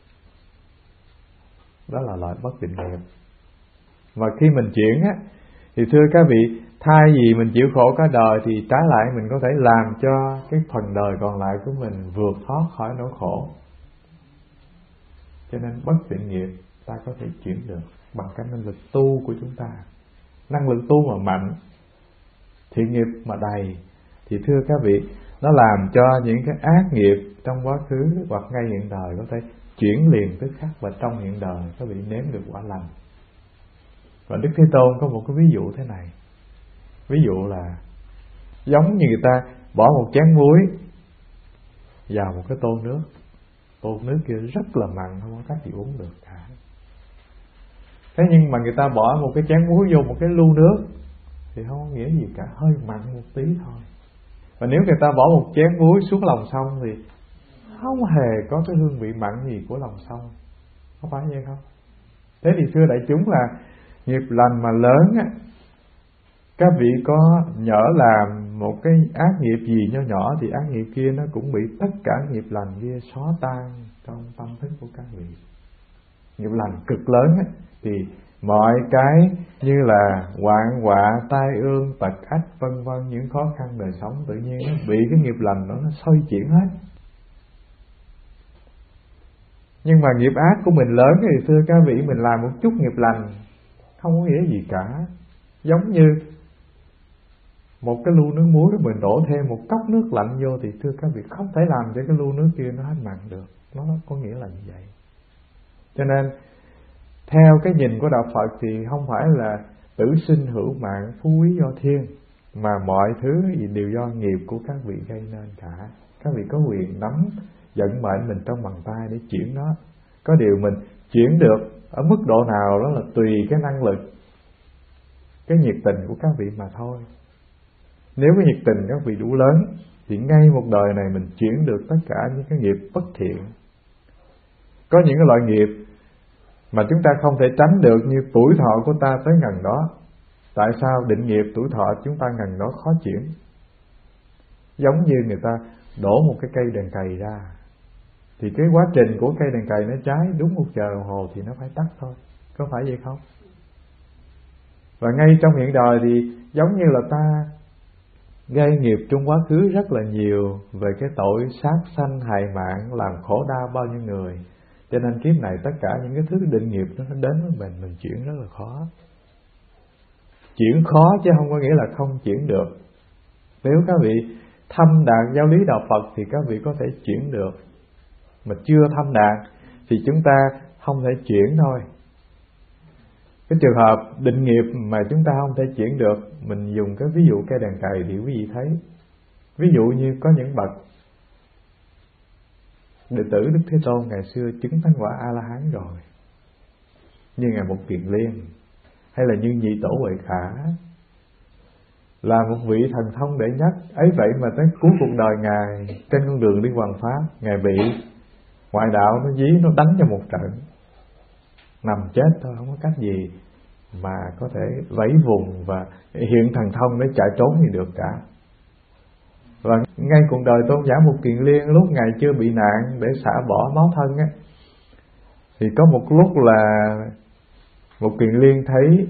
Đó là loại bất định nghiệp. Và khi mình chuyển á, thì thưa các vị, thay vì mình chịu khổ cả đời thì trái lại mình có thể làm cho cái phần đời còn lại của mình vượt thoát khỏi nỗi khổ. Cho nên bất định nghiệp ta có thể chuyển được bằng cái năng lực tu của chúng ta. Năng lực tu mà mạnh, thiện nghiệp mà đầy, thì thưa các vị, nó làm cho những cái ác nghiệp trong quá khứ hoặc ngay hiện đời có thể chuyển liền tức khắc, và trong hiện đời các vị nếm được quả lành. Và Đức Thế Tôn có một cái ví dụ thế này. Ví dụ là giống như người ta bỏ một chén muối vào một cái tô nước. Tô nước kia rất là mặn, không có cách gì uống được cả. Thế nhưng mà người ta bỏ một cái chén muối vô một cái lu nước thì không có nghĩa gì cả, hơi mặn một tí thôi. Và nếu người ta bỏ một chén muối xuống lòng sông thì không hề có cái hương vị mặn gì của lòng sông. Có phải vậy không? Thế thì thưa đại chúng, là nghiệp lành mà lớn á, các vị có nhỡ làm một cái ác nghiệp gì nho nhỏ thì ác nghiệp kia nó cũng bị tất cả nghiệp lành kia xóa tan trong tâm thức của các vị. Nghiệp lành cực lớn á, thì mọi cái như là hoạn họa, tai ương, tật ách vân vân, những khó khăn đời sống tự nhiên nó bị cái nghiệp lành đó nó xoay chuyển hết. Nhưng mà nghiệp ác của mình lớn thì thưa các vị, mình làm một chút nghiệp lành không có nghĩa gì cả. Giống như một cái lu nước muối mình đổ thêm một cốc nước lạnh vô thì thưa các vị, không thể làm cho cái lu nước kia nó hết mặn được. Nó có nghĩa là như vậy. Cho nên theo cái nhìn của đạo Phật thì không phải là tử sinh hữu mạng, phú quý do thiên, mà mọi thứ đều do nghiệp của các vị gây nên cả. Các vị có quyền nắm vận mệnh mình trong bàn tay để chuyển nó. Có điều mình chuyển được ở mức độ nào đó là tùy cái năng lực, cái nhiệt tình của các vị mà thôi. Nếu cái nhiệt tình các vị đủ lớn thì ngay một đời này mình chuyển được tất cả những cái nghiệp bất thiện. Có những cái loại nghiệp mà chúng ta không thể tránh được, như tuổi thọ của ta tới ngần đó. Tại sao định nghiệp tuổi thọ chúng ta ngần đó khó chuyển? Giống như người ta đổ một cái cây đèn cày ra, thì cái quá trình của cây đèn cày nó cháy đúng 1 giờ đồng hồ thì nó phải tắt thôi, có phải vậy không? Và ngay trong hiện đời thì giống như là ta gây nghiệp trong quá khứ rất là nhiều về cái tội sát sanh hại mạng, làm khổ đau bao nhiêu người. Cho nên kiếp này tất cả những cái thứ định nghiệp nó đến với mình chuyển rất là khó. Chuyển khó chứ không có nghĩa là không chuyển được. Nếu các vị thâm đạt giáo lý đạo Phật thì các vị có thể chuyển được, mà chưa thâm đạt thì chúng ta không thể chuyển thôi. Cái trường hợp định nghiệp mà chúng ta không thể chuyển được, mình dùng cái ví dụ cây đèn cày thì quý vị thấy. Ví dụ như có những bậc đệ tử Đức Thế Tôn ngày xưa chứng thánh quả A-la-hán rồi, như Ngài Một Kiền Liên, hay là như Nhị Tổ Huệ Khả, là một vị thần thông đệ nhất. Ấy vậy mà tới cuối cuộc đời Ngài, trên con đường đi hoằng pháp, Ngài bị ngoại đạo nó dí, nó đánh cho một trận, nằm chết thôi, không có cách gì mà có thể vẫy vùng và hiện thần thông để chạy trốn gì được cả. Và ngay cuộc đời tôn giả Một Kiền Liên, lúc Ngài chưa bị nạn để xả bỏ máu thân á, thì có một lúc là Một Kiền Liên thấy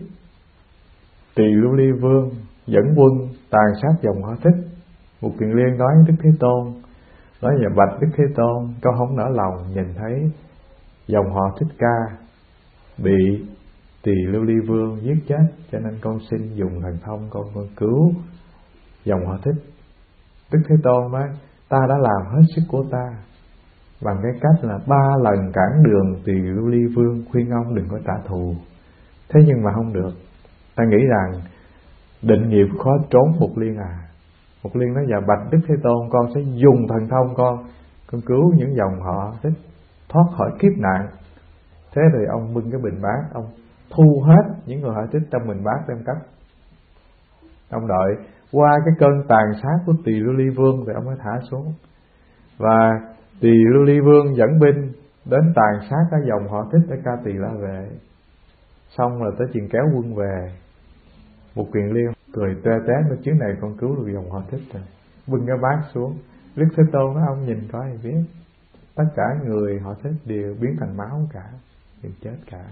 Tỳ Lưu Ly Vương dẫn quân tàn sát dòng Họ Thích. Một Kiền Liên nói Đức Thế Tôn, nói là bạch Đức Thế Tôn, con không nỡ lòng nhìn thấy dòng họ Thích Ca bị Tỳ Lưu Ly Vương giết chết, cho nên con xin dùng thần thông con cứu dòng họ Thích. Đức Thế Tôn nói, ta đã làm hết sức của ta bằng cái cách là 3 lần cản đường Tỳ Lưu Ly Vương, khuyên ông đừng có trả thù. Thế nhưng mà không được. Ta nghĩ rằng định nghiệp khó trốn Một Liên à. Một Liên nói, dạ bạch Đức Thế Tôn, con sẽ dùng thần thông con cứu những dòng họ Thích thoát khỏi kiếp nạn. Thế rồi ông bưng cái bình bát, ông thu hết những người họ Thích trong bình bát đem cất. Ông đợi qua cái cơn tàn sát của Tỳ Lưu Ly Vương rồi ông mới thả xuống. Và Tỳ Lưu Ly Vương dẫn binh đến tàn sát các dòng họ Thích ở Ca Tỳ La Vệ. Xong rồi tới chuyện kéo quân về, Một Kiền Liên cười toe toét, nói chuyến này con cứu được dòng họ Thích rồi, bưng cái bát xuống. Đức Thế Tôn nói, ông nhìn coi thì biết, tất cả người họ Thích đều biến thành máu cả, đều chết cả.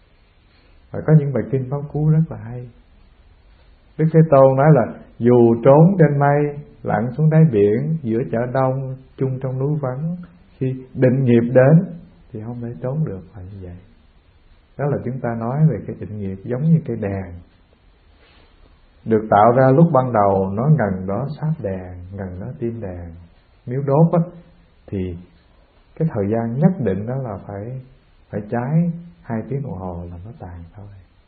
Và có những bài kinh pháp cú rất là hay. Đức Thế Tôn nói là dù trốn trên mây, lặn xuống đáy biển, giữa chợ đông, chung trong núi vắng, khi định nghiệp đến thì không thể trốn được, là như vậy. Đó là chúng ta nói về cái định nghiệp giống như cây đèn được tạo ra lúc ban đầu, nó ngần đó sáp đèn, ngần đó tim đèn. Nếu đốt á, thì cái thời gian nhất định đó là phải cháy 2 tiếng đồng hồ là nó tàn thôi.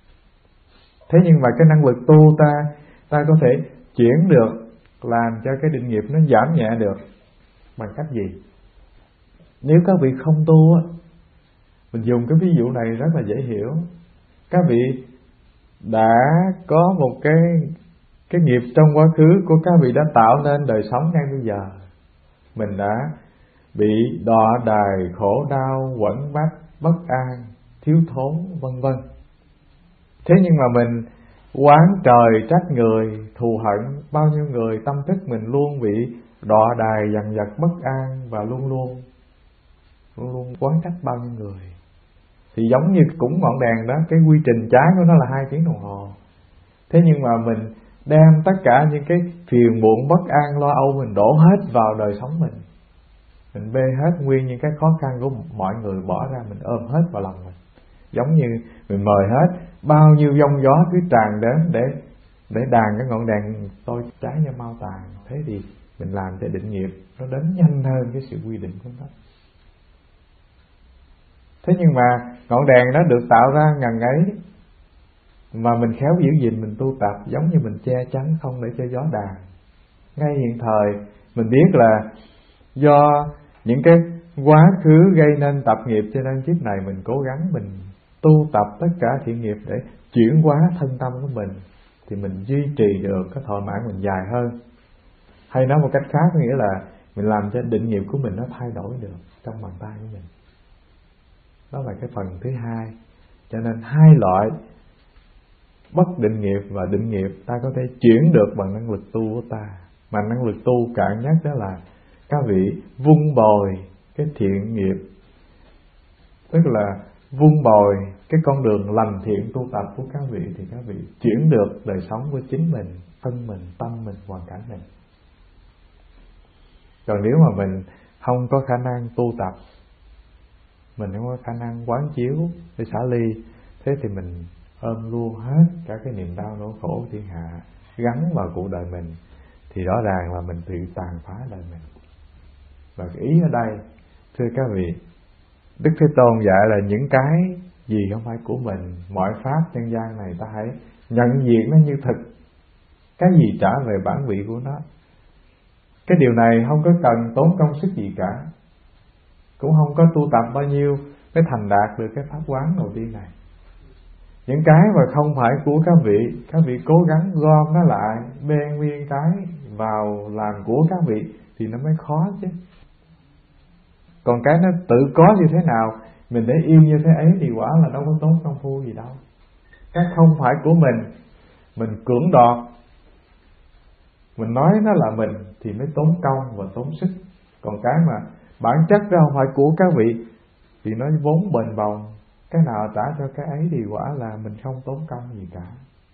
Thế nhưng mà cái năng lực tu ta có thể chuyển được, làm cho cái định nghiệp nó giảm nhẹ được bằng cách gì? Nếu các vị không tu á, mình dùng cái ví dụ này rất là dễ hiểu. Các vị đã có một cái nghiệp trong quá khứ của các vị đã tạo nên đời sống ngay bây giờ. Mình đã bị đọa đày, khổ đau, quẫn bách, bất an, thiếu thốn, vân vân. Thế nhưng mà mình oán trời trách người, thù hận bao nhiêu người, tâm thức mình luôn bị đọa đày, dằn vặt, bất an, và luôn luôn oán trách bao nhiêu người. Thì giống như cũng ngọn đèn đó, cái quy trình cháy của nó là 2 tiếng đồng hồ. Thế nhưng mà mình đem tất cả những cái phiền muộn, bất an, lo âu mình đổ hết vào đời sống mình. Mình bê hết nguyên những cái khó khăn của mọi người bỏ ra, mình ôm hết vào lòng mình. Giống như mình mời hết bao nhiêu giông gió cứ tràn đến để đàn cái ngọn đèn tôi cháy cho mau tàn. Thế thì mình làm cho định nghiệp nó đến nhanh hơn cái sự quy định của nó. Thế nhưng mà ngọn đèn nó được tạo ra ngần ấy, mà mình khéo giữ gìn, mình tu tập giống như mình che chắn không để cho gió đàn. Ngay hiện thời mình biết là do những cái quá khứ gây nên tập nghiệp, cho nên kiếp này mình cố gắng mình tu tập tất cả thiện nghiệp để chuyển hóa thân tâm của mình, thì mình duy trì được cái thọ mãn mình dài hơn. Hay nói một cách khác có nghĩa là mình làm cho định nghiệp của mình nó thay đổi được trong bàn tay của mình. Đó là cái phần thứ hai. Cho nên hai loại bất định nghiệp và định nghiệp ta có thể chuyển được bằng năng lực tu của ta. Mà năng lực tu cạn nhất đó là các vị vun bồi cái thiện nghiệp, tức là vun bồi cái con đường lành thiện tu tập của các vị, thì các vị chuyển được đời sống của chính mình, thân mình, tâm mình, hoàn cảnh mình. Còn nếu mà mình không có khả năng tu tập, mình không có khả năng quán chiếu để xả ly, thế thì mình ôm luôn hết cả cái niềm đau nỗi khổ thiên hạ gắn vào cuộc đời mình, thì rõ ràng là mình tự tàn phá đời mình. Và cái ý ở đây, thưa các vị, Đức Thế Tôn dạy là những cái gì không phải của mình, mọi pháp nhân gian này ta hãy nhận diện nó như thực, cái gì trả về bản vị của nó. Cái điều này không có cần tốn công sức gì cả, cũng không có tu tập bao nhiêu mới thành đạt được cái pháp quán đầu tiên này. Những cái mà không phải của các vị cố gắng gom nó lại, bê nguyên cái vào làm của các vị thì nó mới khó chứ. Còn cái nó tự có như thế nào, mình để yêu như thế ấy thì quả là đâu có tốn công phu gì đâu. Cái không phải của mình cưỡng đoạt, mình nói nó là mình thì mới tốn công và tốn sức. Còn cái mà bản chất ra không phải của các vị thì nó vốn bền bồng, cái nào trả cho cái ấy thì quả là mình không tốn công gì cả.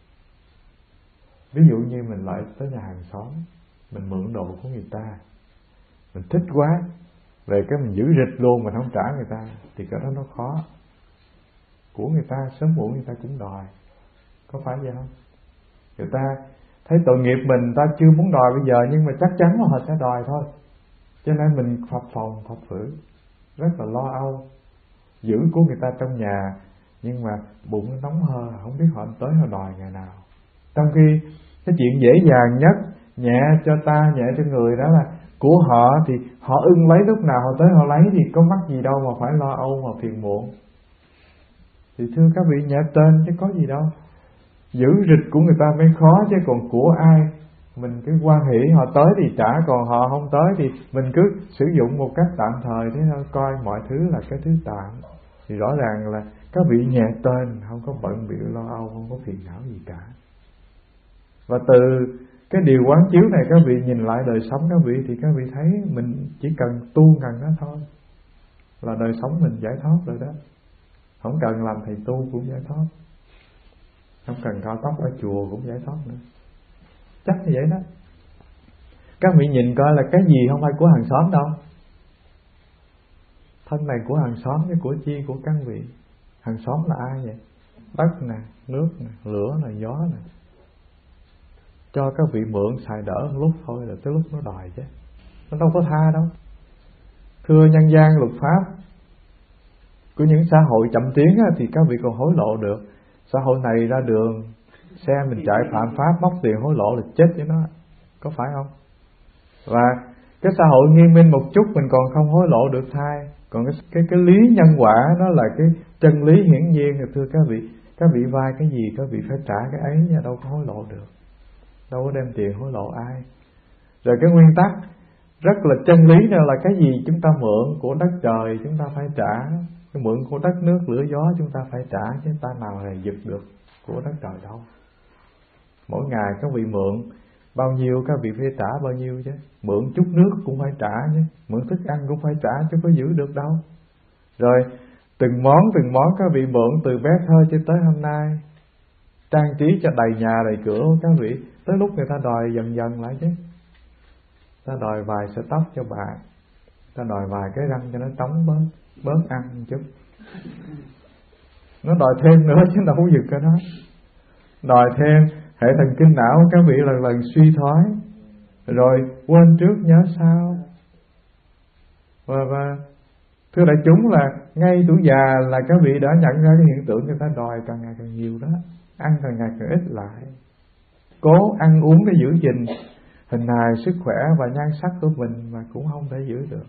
Ví dụ như mình lại tới nhà hàng xóm, mình mượn đồ của người ta, mình thích quá, về cái mình giữ rịch luôn, mình không trả người ta, thì cái đó nó khó. Của người ta sớm muộn người ta cũng đòi, có phải vậy không? Người ta thấy tội nghiệp mình, ta chưa muốn đòi bây giờ, nhưng mà chắc chắn là họ sẽ đòi thôi. Cho nên mình phập phồng phập phử, rất là lo âu, giữ của người ta trong nhà, nhưng mà bụng nó nóng hơ, không biết họ tới họ đòi ngày nào. Trong khi cái chuyện dễ dàng nhất, nhẹ cho ta, nhẹ cho người, đó là của họ thì họ ưng lấy lúc nào họ tới họ lấy, thì có mắc gì đâu mà phải lo âu mà phiền muộn. Thì thưa các vị, nhẹ tên chứ có gì đâu. Giữ rịch của người ta mới khó, chứ còn của ai mình cứ quan hỷ họ tới thì trả, còn họ không tới thì mình cứ sử dụng một cách tạm thời thế thôi, coi mọi thứ là cái thứ tạm. Thì rõ ràng là các vị nhẹ tên, không có bận bịu lo âu, không có phiền não gì cả. Và từ cái điều quán chiếu này các vị nhìn lại đời sống các vị, thì các vị thấy mình chỉ cần tu ngần đó thôi là đời sống mình giải thoát rồi đó. Không cần làm thầy tu cũng giải thoát, không cần cao tóc ở chùa cũng giải thoát nữa. Chắc như vậy đó. Các vị nhìn coi là cái gì không phải của hàng xóm đâu. Thân này của hàng xóm chứ của chi của các vị. Hàng xóm là ai vậy? Đất nè, nước nè, lửa nè, gió nè. Cho các vị mượn xài đỡ một lúc thôi là tới lúc nó đòi chứ. Nó đâu có tha đâu. Thưa nhân gian luật pháp của những xã hội chậm tiến thì các vị còn hối lộ được. Xã hội này ra đường, xe mình chạy phạm pháp, móc tiền hối lộ là chết với nó, có phải không? Và cái xã hội nghiêm minh một chút mình còn không hối lộ được thay. Còn cái lý nhân quả đó là cái chân lý hiển nhiên. Thì thưa các vị vay cái gì các vị phải trả cái ấy nha, đâu có hối lộ được, đâu có đem tiền hối lộ ai. Rồi cái nguyên tắc rất là chân lý đó là cái gì chúng ta mượn của đất trời chúng ta phải trả, cái mượn của đất nước lửa gió chúng ta phải trả, chứ ta nào là giật được của đất trời đâu. Mỗi ngày các vị mượn bao nhiêu các vị phải trả bao nhiêu chứ. Mượn chút nước cũng phải trả chứ, mượn thức ăn cũng phải trả chứ có giữ được đâu. Rồi từng món các vị mượn từ bé thơ cho tới hôm nay, trang trí cho đầy nhà đầy cửa các vị, tới lúc người ta đòi dần dần lại chứ. Ta đòi vài sợi tóc cho bạn, ta đòi vài cái răng cho nó trống bớt ăn một chút, nó đòi thêm nữa chứ đâu có giật cái đó. Đòi thêm hệ thần kinh não các vị lần lần suy thoái, rồi quên trước nhớ sau, và Thưa đại chúng, là ngay tuổi già là các vị đã nhận ra cái hiện tượng người ta đòi càng ngày càng nhiều đó, ăn càng ngày càng ít lại, cố ăn uống để giữ gìn hình hài, sức khỏe và nhan sắc của mình mà cũng không thể giữ được.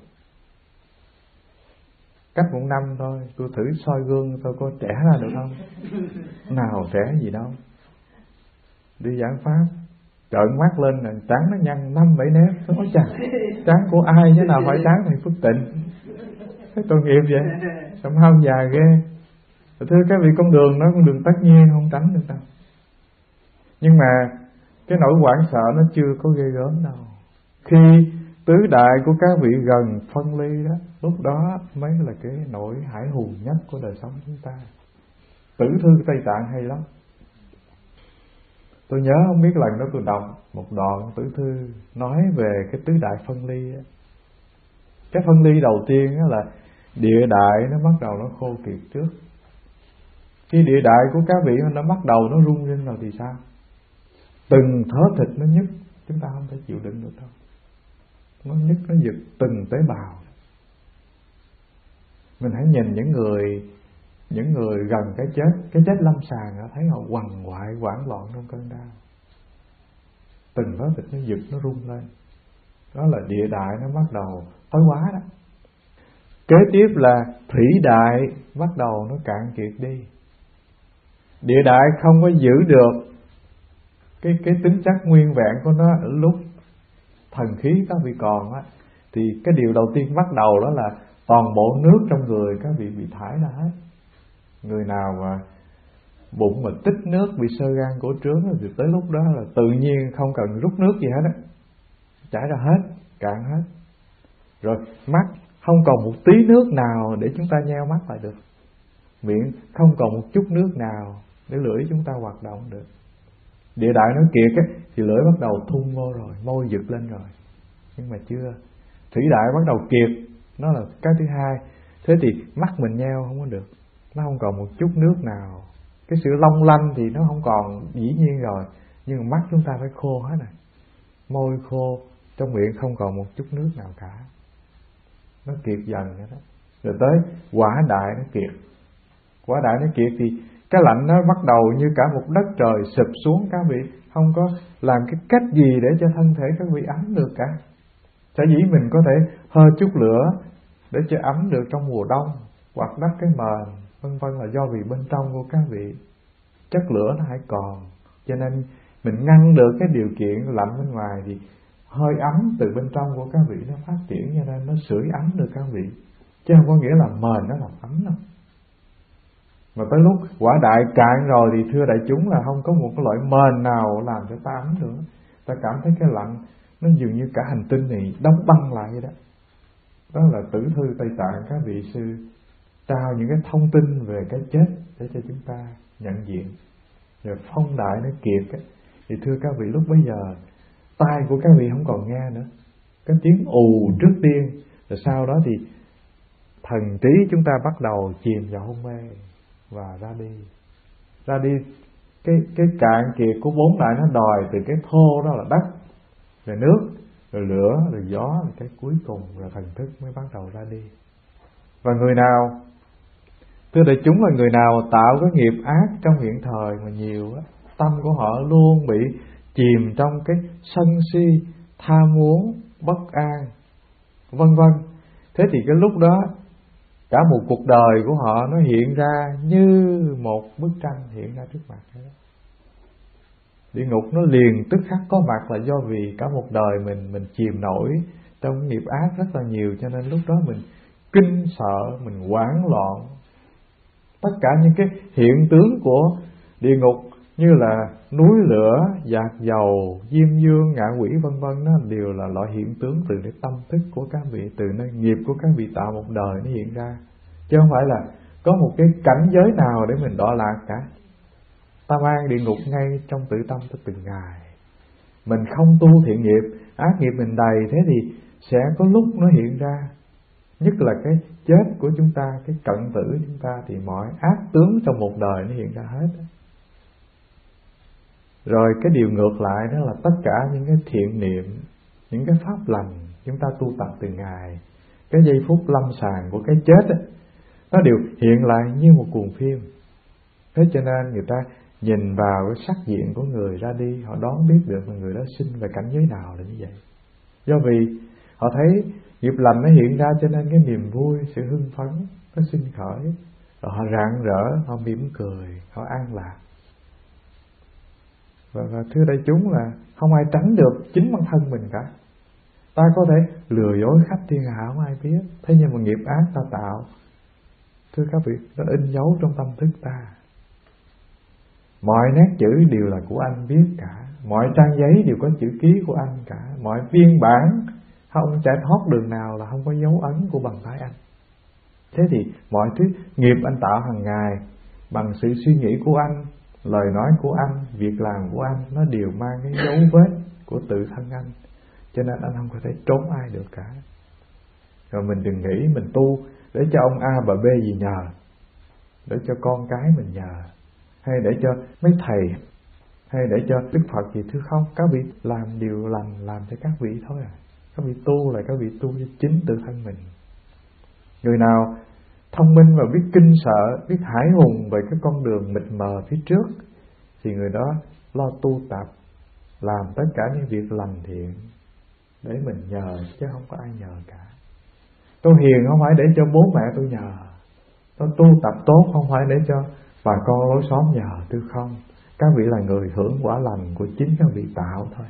Cách 1 năm thôi, tôi thử soi gương tôi có trẻ ra được không? Nào trẻ gì đâu. Đi giảng pháp, trợn mắt lên là trán nó nhăn 5-7 nếp. Tôi nói chà, trán của ai chứ nào phải trán thầy Phước Tịnh. Cái tội nghiệp vậy, sao hao già ghê. Thưa các vị, con đường nó con đường tất nhiên, không tránh được đâu. Nhưng mà cái nỗi hoảng sợ nó chưa có ghê gớm đâu. Khi tứ đại của các vị gần phân ly đó, lúc đó mới là cái nỗi hãi hùng nhất của đời sống chúng ta. Tử thư Tây Tạng hay lắm. Tôi nhớ không biết lần đó tôi đọc một đoạn tử thư nói về cái tứ đại phân ly đó. Cái phân ly đầu tiên là địa đại nó bắt đầu nó khô kiệt trước. Khi địa đại của các vị nó bắt đầu nó rung rinh rồi thì sao? Từng thớ thịt nó nhức, chúng ta không thể chịu đựng được đâu. Nó nhức, nó giật từng tế bào. Mình hãy nhìn những người gần cái chết lâm sàng, thấy họ quằn quại, hoảng loạn trong cơn đau. Từng thớ thịt nó giật, nó rung lên. Đó là địa đại nó bắt đầu thoái hóa đó. Kế tiếp là thủy đại bắt đầu nó cạn kiệt đi. Địa đại không có giữ được cái tính chất nguyên vẹn của nó ở lúc thần khí các vị còn á, thì cái điều đầu tiên bắt đầu đó là toàn bộ nước trong người các vị bị thải ra hết. Người nào mà bụng mà tích nước, bị xơ gan cổ trướng thì tới lúc đó là tự nhiên không cần rút nước gì hết á, chảy ra hết, cạn hết. Rồi mắt không còn một tí nước nào để chúng ta nheo mắt lại được. Miệng không còn một chút nước nào để lưỡi chúng ta hoạt động được. Địa đại nó kiệt á, thì lưỡi bắt đầu thun vô rồi, môi giật lên rồi. Nhưng mà chưa. Thủy đại bắt đầu kiệt, nó là cái thứ hai. Thế thì mắt mình nheo không có được, nó không còn một chút nước nào. Cái sự long lanh thì nó không còn, dĩ nhiên rồi. Nhưng mà mắt chúng ta phải khô hết này. Môi khô, trong miệng không còn một chút nước nào cả. Nó kiệt dần vậy đó. Rồi tới hỏa đại nó kiệt. Hỏa đại nó kiệt thì cái lạnh nó bắt đầu như cả một đất trời sụp xuống, các vị không có làm cái cách gì để cho thân thể các vị ấm được cả. Sở dĩ mình có thể hơ chút lửa để cho ấm được trong mùa đông, hoặc đắp cái mền vân vân, là do vì bên trong của các vị chất lửa nó hãy còn, cho nên mình ngăn được cái điều kiện lạnh bên ngoài thì hơi ấm từ bên trong của các vị nó phát triển, cho nên nó sưởi ấm được các vị, chứ không có nghĩa là mền nó làm ấm đâu. Mà tới lúc hỏa đại cạn rồi thì thưa đại chúng là không có một cái loại mền nào làm cho ta ấm nữa. Ta cảm thấy cái lạnh nó dường như cả hành tinh này đóng băng lại vậy đó. Đó là tử thư Tây Tạng các vị sư trao những cái thông tin về cái chết để cho chúng ta nhận diện. Rồi phong đại nó kiệt ấy, thì thưa các vị lúc bấy giờ tai của các vị không còn nghe nữa, cái tiếng ù trước tiên, rồi sau đó thì thần trí chúng ta bắt đầu chìm vào hôn mê và ra đi. Cái cạn kiệt của 4 đại nó đòi từ cái thô đó là đất, rồi nước, rồi lửa, rồi gió, rồi cái cuối cùng là thần thức mới bắt đầu ra đi. Và người nào, thưa đại chúng, là người nào tạo cái nghiệp ác trong hiện thời mà nhiều á, tâm của họ luôn bị chìm trong cái sân si, tham muốn, bất an, vân vân. Thế thì cái lúc đó cả một cuộc đời của họ nó hiện ra như một bức tranh hiện ra trước mặt đó. Địa ngục nó liền tức khắc có mặt là do vì cả một đời mình chìm nổi trong nghiệp ác rất là nhiều, cho nên lúc đó mình kinh sợ, mình hoảng loạn. Tất cả những cái hiện tướng của địa ngục như là núi lửa, dạt dầu, diêm dương, ngạ quỷ vân vân, nó đều là loại hiện tướng từ cái tâm thức của các vị, từ nơi nghiệp của các vị tạo một đời nó hiện ra, chứ không phải là có một cái cảnh giới nào để mình đọa lạc cả. Ta mang địa ngục ngay trong tự tâm tới từng ngày. Mình không tu thiện nghiệp, ác nghiệp mình đầy, thế thì sẽ có lúc nó hiện ra. Nhất là cái chết của chúng ta, cái cận tử của chúng ta, thì mọi ác tướng trong một đời nó hiện ra hết. Rồi cái điều ngược lại đó là tất cả những cái thiện niệm, những cái pháp lành chúng ta tu tập từng ngày, cái giây phút lâm sàng của cái chết á, nó đều hiện lại như một cuồng phim. Thế cho nên người ta nhìn vào cái sắc diện của người ra đi, họ đoán biết được là người đó sinh về cảnh giới nào là như vậy. Do vì họ thấy nghiệp lành nó hiện ra, cho nên cái niềm vui, sự hưng phấn nó sinh khởi, rồi họ rạng rỡ, họ mỉm cười, họ an lạc. Và thưa đại chúng là không ai tránh được chính bản thân mình cả. Ta có thể lừa dối khắp thiên hạ không ai biết, thế nhưng mà nghiệp ác ta tạo, thưa các vị, nó in dấu trong tâm thức ta. Mọi nét chữ đều là của anh biết cả, mọi trang giấy đều có chữ ký của anh cả, mọi biên bản không chạy thoát đường nào là không có dấu ấn của bàn tay anh. Thế thì mọi thứ nghiệp anh tạo hàng ngày bằng sự suy nghĩ của anh, lời nói của anh, việc làm của anh, nó đều mang cái dấu vết của tự thân anh. Cho nên anh không có thể trốn ai được cả. Rồi mình đừng nghĩ mình tu để cho ông A bà B gì nhờ, để cho con cái mình nhờ, hay để cho mấy thầy, hay để cho Đức Phật gì, thưa không. Các vị làm điều lành làm cho các vị thôi à. Các vị tu là các vị tu cho chính tự thân mình. Người nào thông minh và biết kinh sợ, biết hải hùng về cái con đường mịt mờ phía trước, thì người đó lo tu tập, làm tất cả những việc lành thiện để mình nhờ, chứ không có ai nhờ cả. Tôi hiền không phải để cho bố mẹ tôi nhờ, tôi tu tập tốt không phải để cho bà con lối xóm nhờ, tôi không. Các vị là người hưởng quả lành của chính các vị tạo thôi.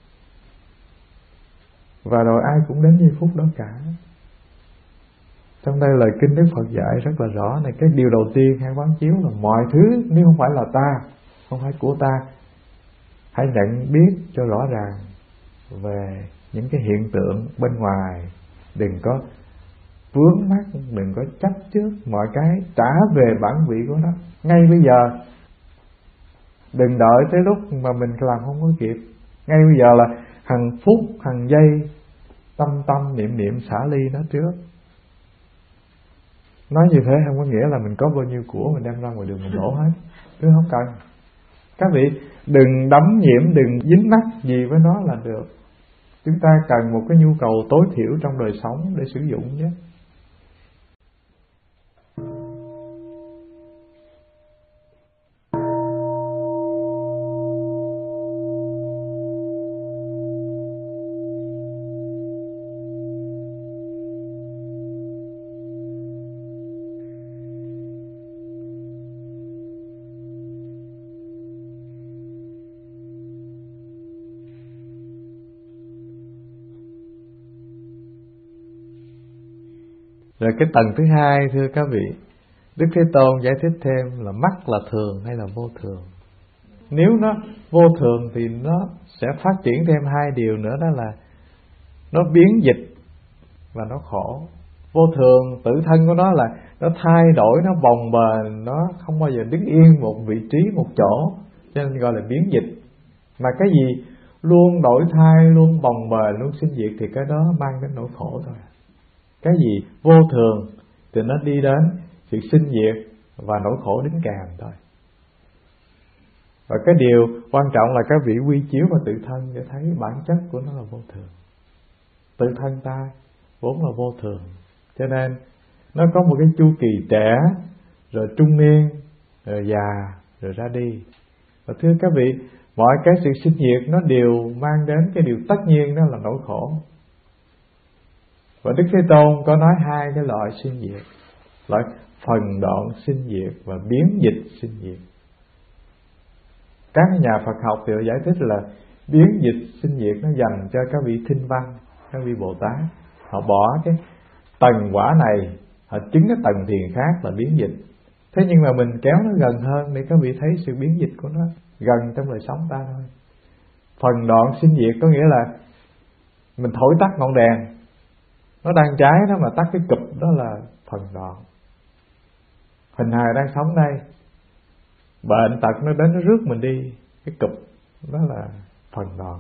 Và rồi ai cũng đến giây phút đó cả. Trong đây lời kinh Đức Phật dạy rất là rõ này. Cái điều đầu tiên hãy quán chiếu là mọi thứ nếu không phải là ta, không phải của ta, hãy nhận biết cho rõ ràng về những cái hiện tượng bên ngoài. Đừng có vướng mắc, đừng có chấp trước, mọi cái trả về bản vị của nó ngay bây giờ. Đừng đợi tới lúc mà mình làm không có kịp. Ngay bây giờ là hằng phút, hằng giây, tâm tâm niệm niệm xả ly nó trước. Nói như thế không có nghĩa là mình có bao nhiêu của mình đem ra ngoài đường mình đổ hết, chứ không cần. Các vị đừng đắm nhiễm, đừng dính mắc gì với nó là được. Chúng ta cần một cái nhu cầu tối thiểu trong đời sống để sử dụng nhé. Rồi cái tầng thứ hai, thưa các vị, Đức Thế Tôn giải thích thêm là mắt là thường hay là vô thường. Nếu nó vô thường thì nó sẽ phát triển thêm hai điều nữa, đó là nó biến dịch và nó khổ. Vô thường tự thân của nó là nó thay đổi, nó bồng bềnh, nó không bao giờ đứng yên một vị trí một chỗ, cho nên gọi là biến dịch. Mà cái gì luôn đổi thay, luôn bồng bềnh, luôn sinh diệt thì cái đó mang đến nỗi khổ thôi. Cái gì vô thường thì nó đi đến sự sinh diệt và nỗi khổ đính kèm thôi. Và cái điều quan trọng là các vị quy chiếu vào tự thân để thấy bản chất của nó là vô thường. Tự thân ta vốn là vô thường, cho nên nó có một cái chu kỳ trẻ, rồi trung niên, rồi già, rồi ra đi. Và thưa các vị, mọi cái sự sinh diệt nó đều mang đến cái điều tất nhiên, đó là nỗi khổ. Và Đức Thế Tôn có nói hai cái loại sinh diệt, loại phần đoạn sinh diệt và biến dịch sinh diệt. Các nhà Phật học thì giải thích là biến dịch sinh diệt nó dành cho các vị thinh văn, các vị Bồ Tát. Họ bỏ cái tầng quả này, họ chứng cái tầng thiền khác là biến dịch. Thế nhưng mà mình kéo nó gần hơn để các vị thấy sự biến dịch của nó gần trong đời sống ta thôi. Phần đoạn sinh diệt có nghĩa là mình thổi tắt ngọn đèn, nó đang cháy đó mà tắt cái cụp, đó là phần đoạn. Hình hài đang sống đây, bệnh tật nó đến nó rước mình đi, cái cụp đó là phần đoạn.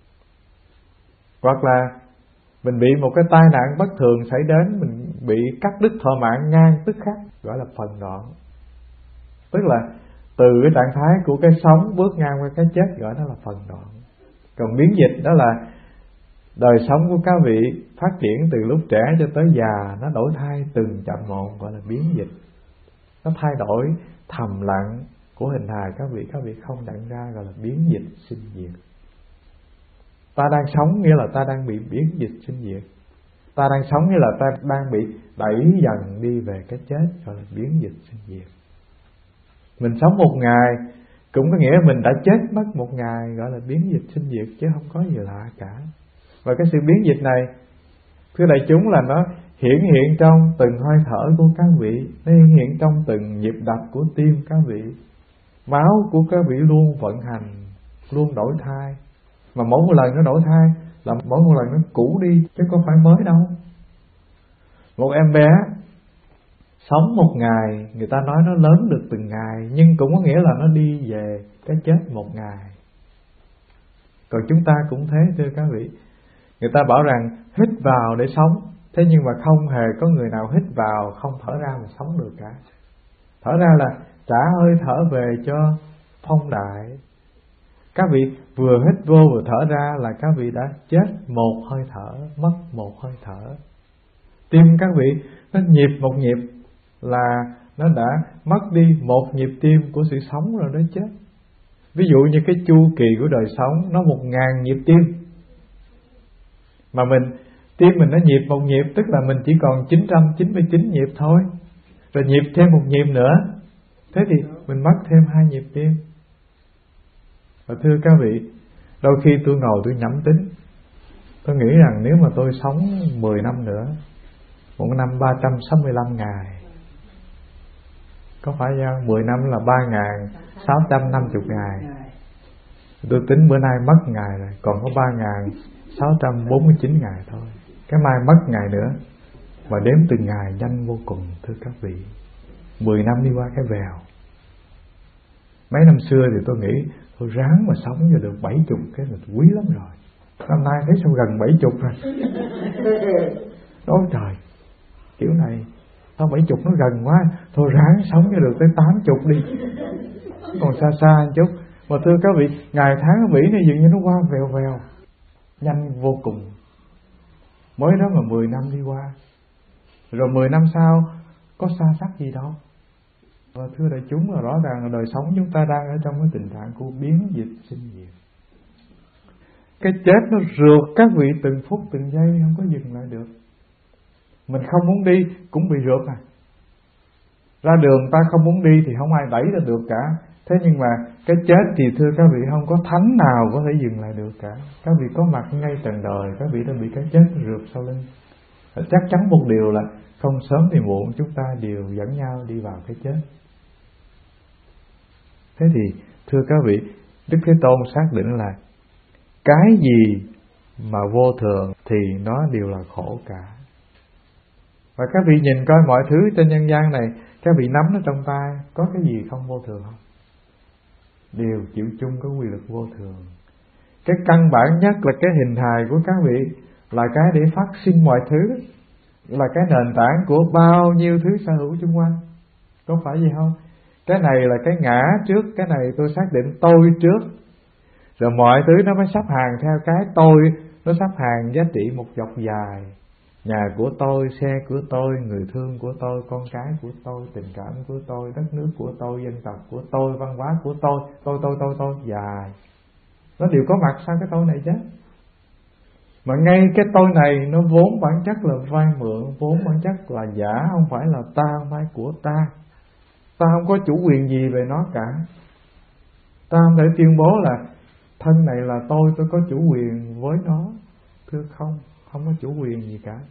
Hoặc là mình bị một cái tai nạn bất thường xảy đến, mình bị cắt đứt thọ mạng ngang tức khắc, gọi là phần đoạn. Tức là từ cái trạng thái của cái sống bước ngang qua cái chết, gọi đó là phần đoạn. Còn biến dịch đó là Đời sống của các vị phát triển từ lúc trẻ cho tới già, nó đổi thay từng chậm một, gọi là biến dịch. Nó thay đổi thầm lặng của hình hài các vị không nhận ra, gọi là biến dịch sinh diệt. Ta đang sống nghĩa là ta đang bị biến dịch sinh diệt. Ta đang sống nghĩa là ta đang bị đẩy dần đi về cái chết, gọi là biến dịch sinh diệt. Mình sống một ngày cũng có nghĩa mình đã chết mất một ngày, gọi là biến dịch sinh diệt, chứ không có gì lạ cả. Và cái sự biến dịch này, thưa đại chúng, là nó hiển hiện trong từng hơi thở của các vị, nó hiển hiện trong từng nhịp đập của tim các vị. Máu của các vị luôn vận hành, luôn đổi thay. Mà mỗi một lần nó đổi thay là mỗi một lần nó cũ đi, chứ không phải mới đâu. Một em bé sống một ngày, người ta nói nó lớn được từng ngày, nhưng cũng có nghĩa là nó đi về cái chết một ngày. Còn chúng ta cũng thế thưa các vị. Người ta bảo rằng hít vào để sống, thế nhưng mà không hề có người nào hít vào không thở ra mà sống được cả. Thở ra là trả hơi thở về cho phong đại. Các vị vừa hít vô vừa thở ra là các vị đã chết một hơi thở, mất một hơi thở. Tim các vị nó nhịp một nhịp là nó đã mất đi một nhịp tim của sự sống rồi đó chết. Ví dụ như cái chu kỳ của đời sống nó 1000 nhịp tim, mà tim mình nó nhịp một nhịp, tức là mình chỉ còn 999 nhịp thôi, rồi nhịp thêm một nhịp nữa, thế thì mình mất thêm 2 nhịp tim. Và thưa các vị, đôi khi tôi ngồi tôi nhẩm tính, tôi nghĩ rằng nếu mà tôi sống 10 năm nữa, một năm 365 ngày, có phải không? 10 năm là 3650 ngày. Tôi tính bữa nay mất ngày rồi, còn có 3649 ngày thôi. Cái mai mất ngày nữa, và đếm từng ngày nhanh vô cùng thưa các vị. 10 năm đi qua cái vèo. Mấy năm xưa thì tôi nghĩ tôi ráng mà sống cho được 70 cái là quý lắm rồi. Năm nay thấy sao gần 70 rồi. Ôi trời, kiểu này sao 70 nó gần quá, thôi ráng sống cho được tới 80 đi, còn xa xa một chút. Mà thưa các vị, ngày tháng ở Mỹ này dường như nó qua vèo vèo, nhanh vô cùng. Mới đó mà 10 năm đi qua, rồi 10 năm sau có xa sắc gì đâu. Và thưa đại chúng, là rõ ràng là đời sống chúng ta đang ở trong cái tình trạng của biến dịch sinh diệt. Cái chết nó rượt các vị từng phút từng giây, không có dừng lại được. Mình không muốn đi cũng bị rượt à. Ra đường ta không muốn đi thì không ai đẩy ra được cả. Thế nhưng mà cái chết thì thưa các vị, không có thánh nào có thể dừng lại được cả. Các vị có mặt ngay trần đời, các vị đã bị cái chết rượt sau lưng. Chắc chắn một điều là không sớm thì muộn chúng ta đều dẫn nhau đi vào cái chết. Thế thì thưa các vị, Đức Thế Tôn xác định là cái gì mà vô thường thì nó đều là khổ cả. Và các vị nhìn coi mọi thứ trên nhân gian này, các vị nắm nó trong tay, có cái gì không vô thường không? Đều chịu chung có quy luật vô thường. Cái căn bản nhất là cái hình hài của các vị là cái để phát sinh mọi thứ, là cái nền tảng của bao nhiêu thứ sở hữu xung quanh. Có phải vậy không? Cái này là cái ngã trước, cái này tôi xác định tôi trước, rồi mọi thứ nó mới sắp hàng theo cái tôi. Nó sắp hàng giá trị một dọc dài. Nhà của tôi, xe của tôi, người thương của tôi, con cái của tôi, tình cảm của tôi, đất nước của tôi, dân tộc của tôi, văn hóa của tôi dài. Nó đều có mặt sau cái tôi này chứ. Mà ngay cái tôi này nó vốn bản chất là vay mượn, vốn bản chất là giả, không phải là ta, không phải của ta. Ta không có chủ quyền gì về nó cả. Ta không thể tuyên bố là thân này là tôi có chủ quyền với nó. Thưa không có chủ quyền gì cả.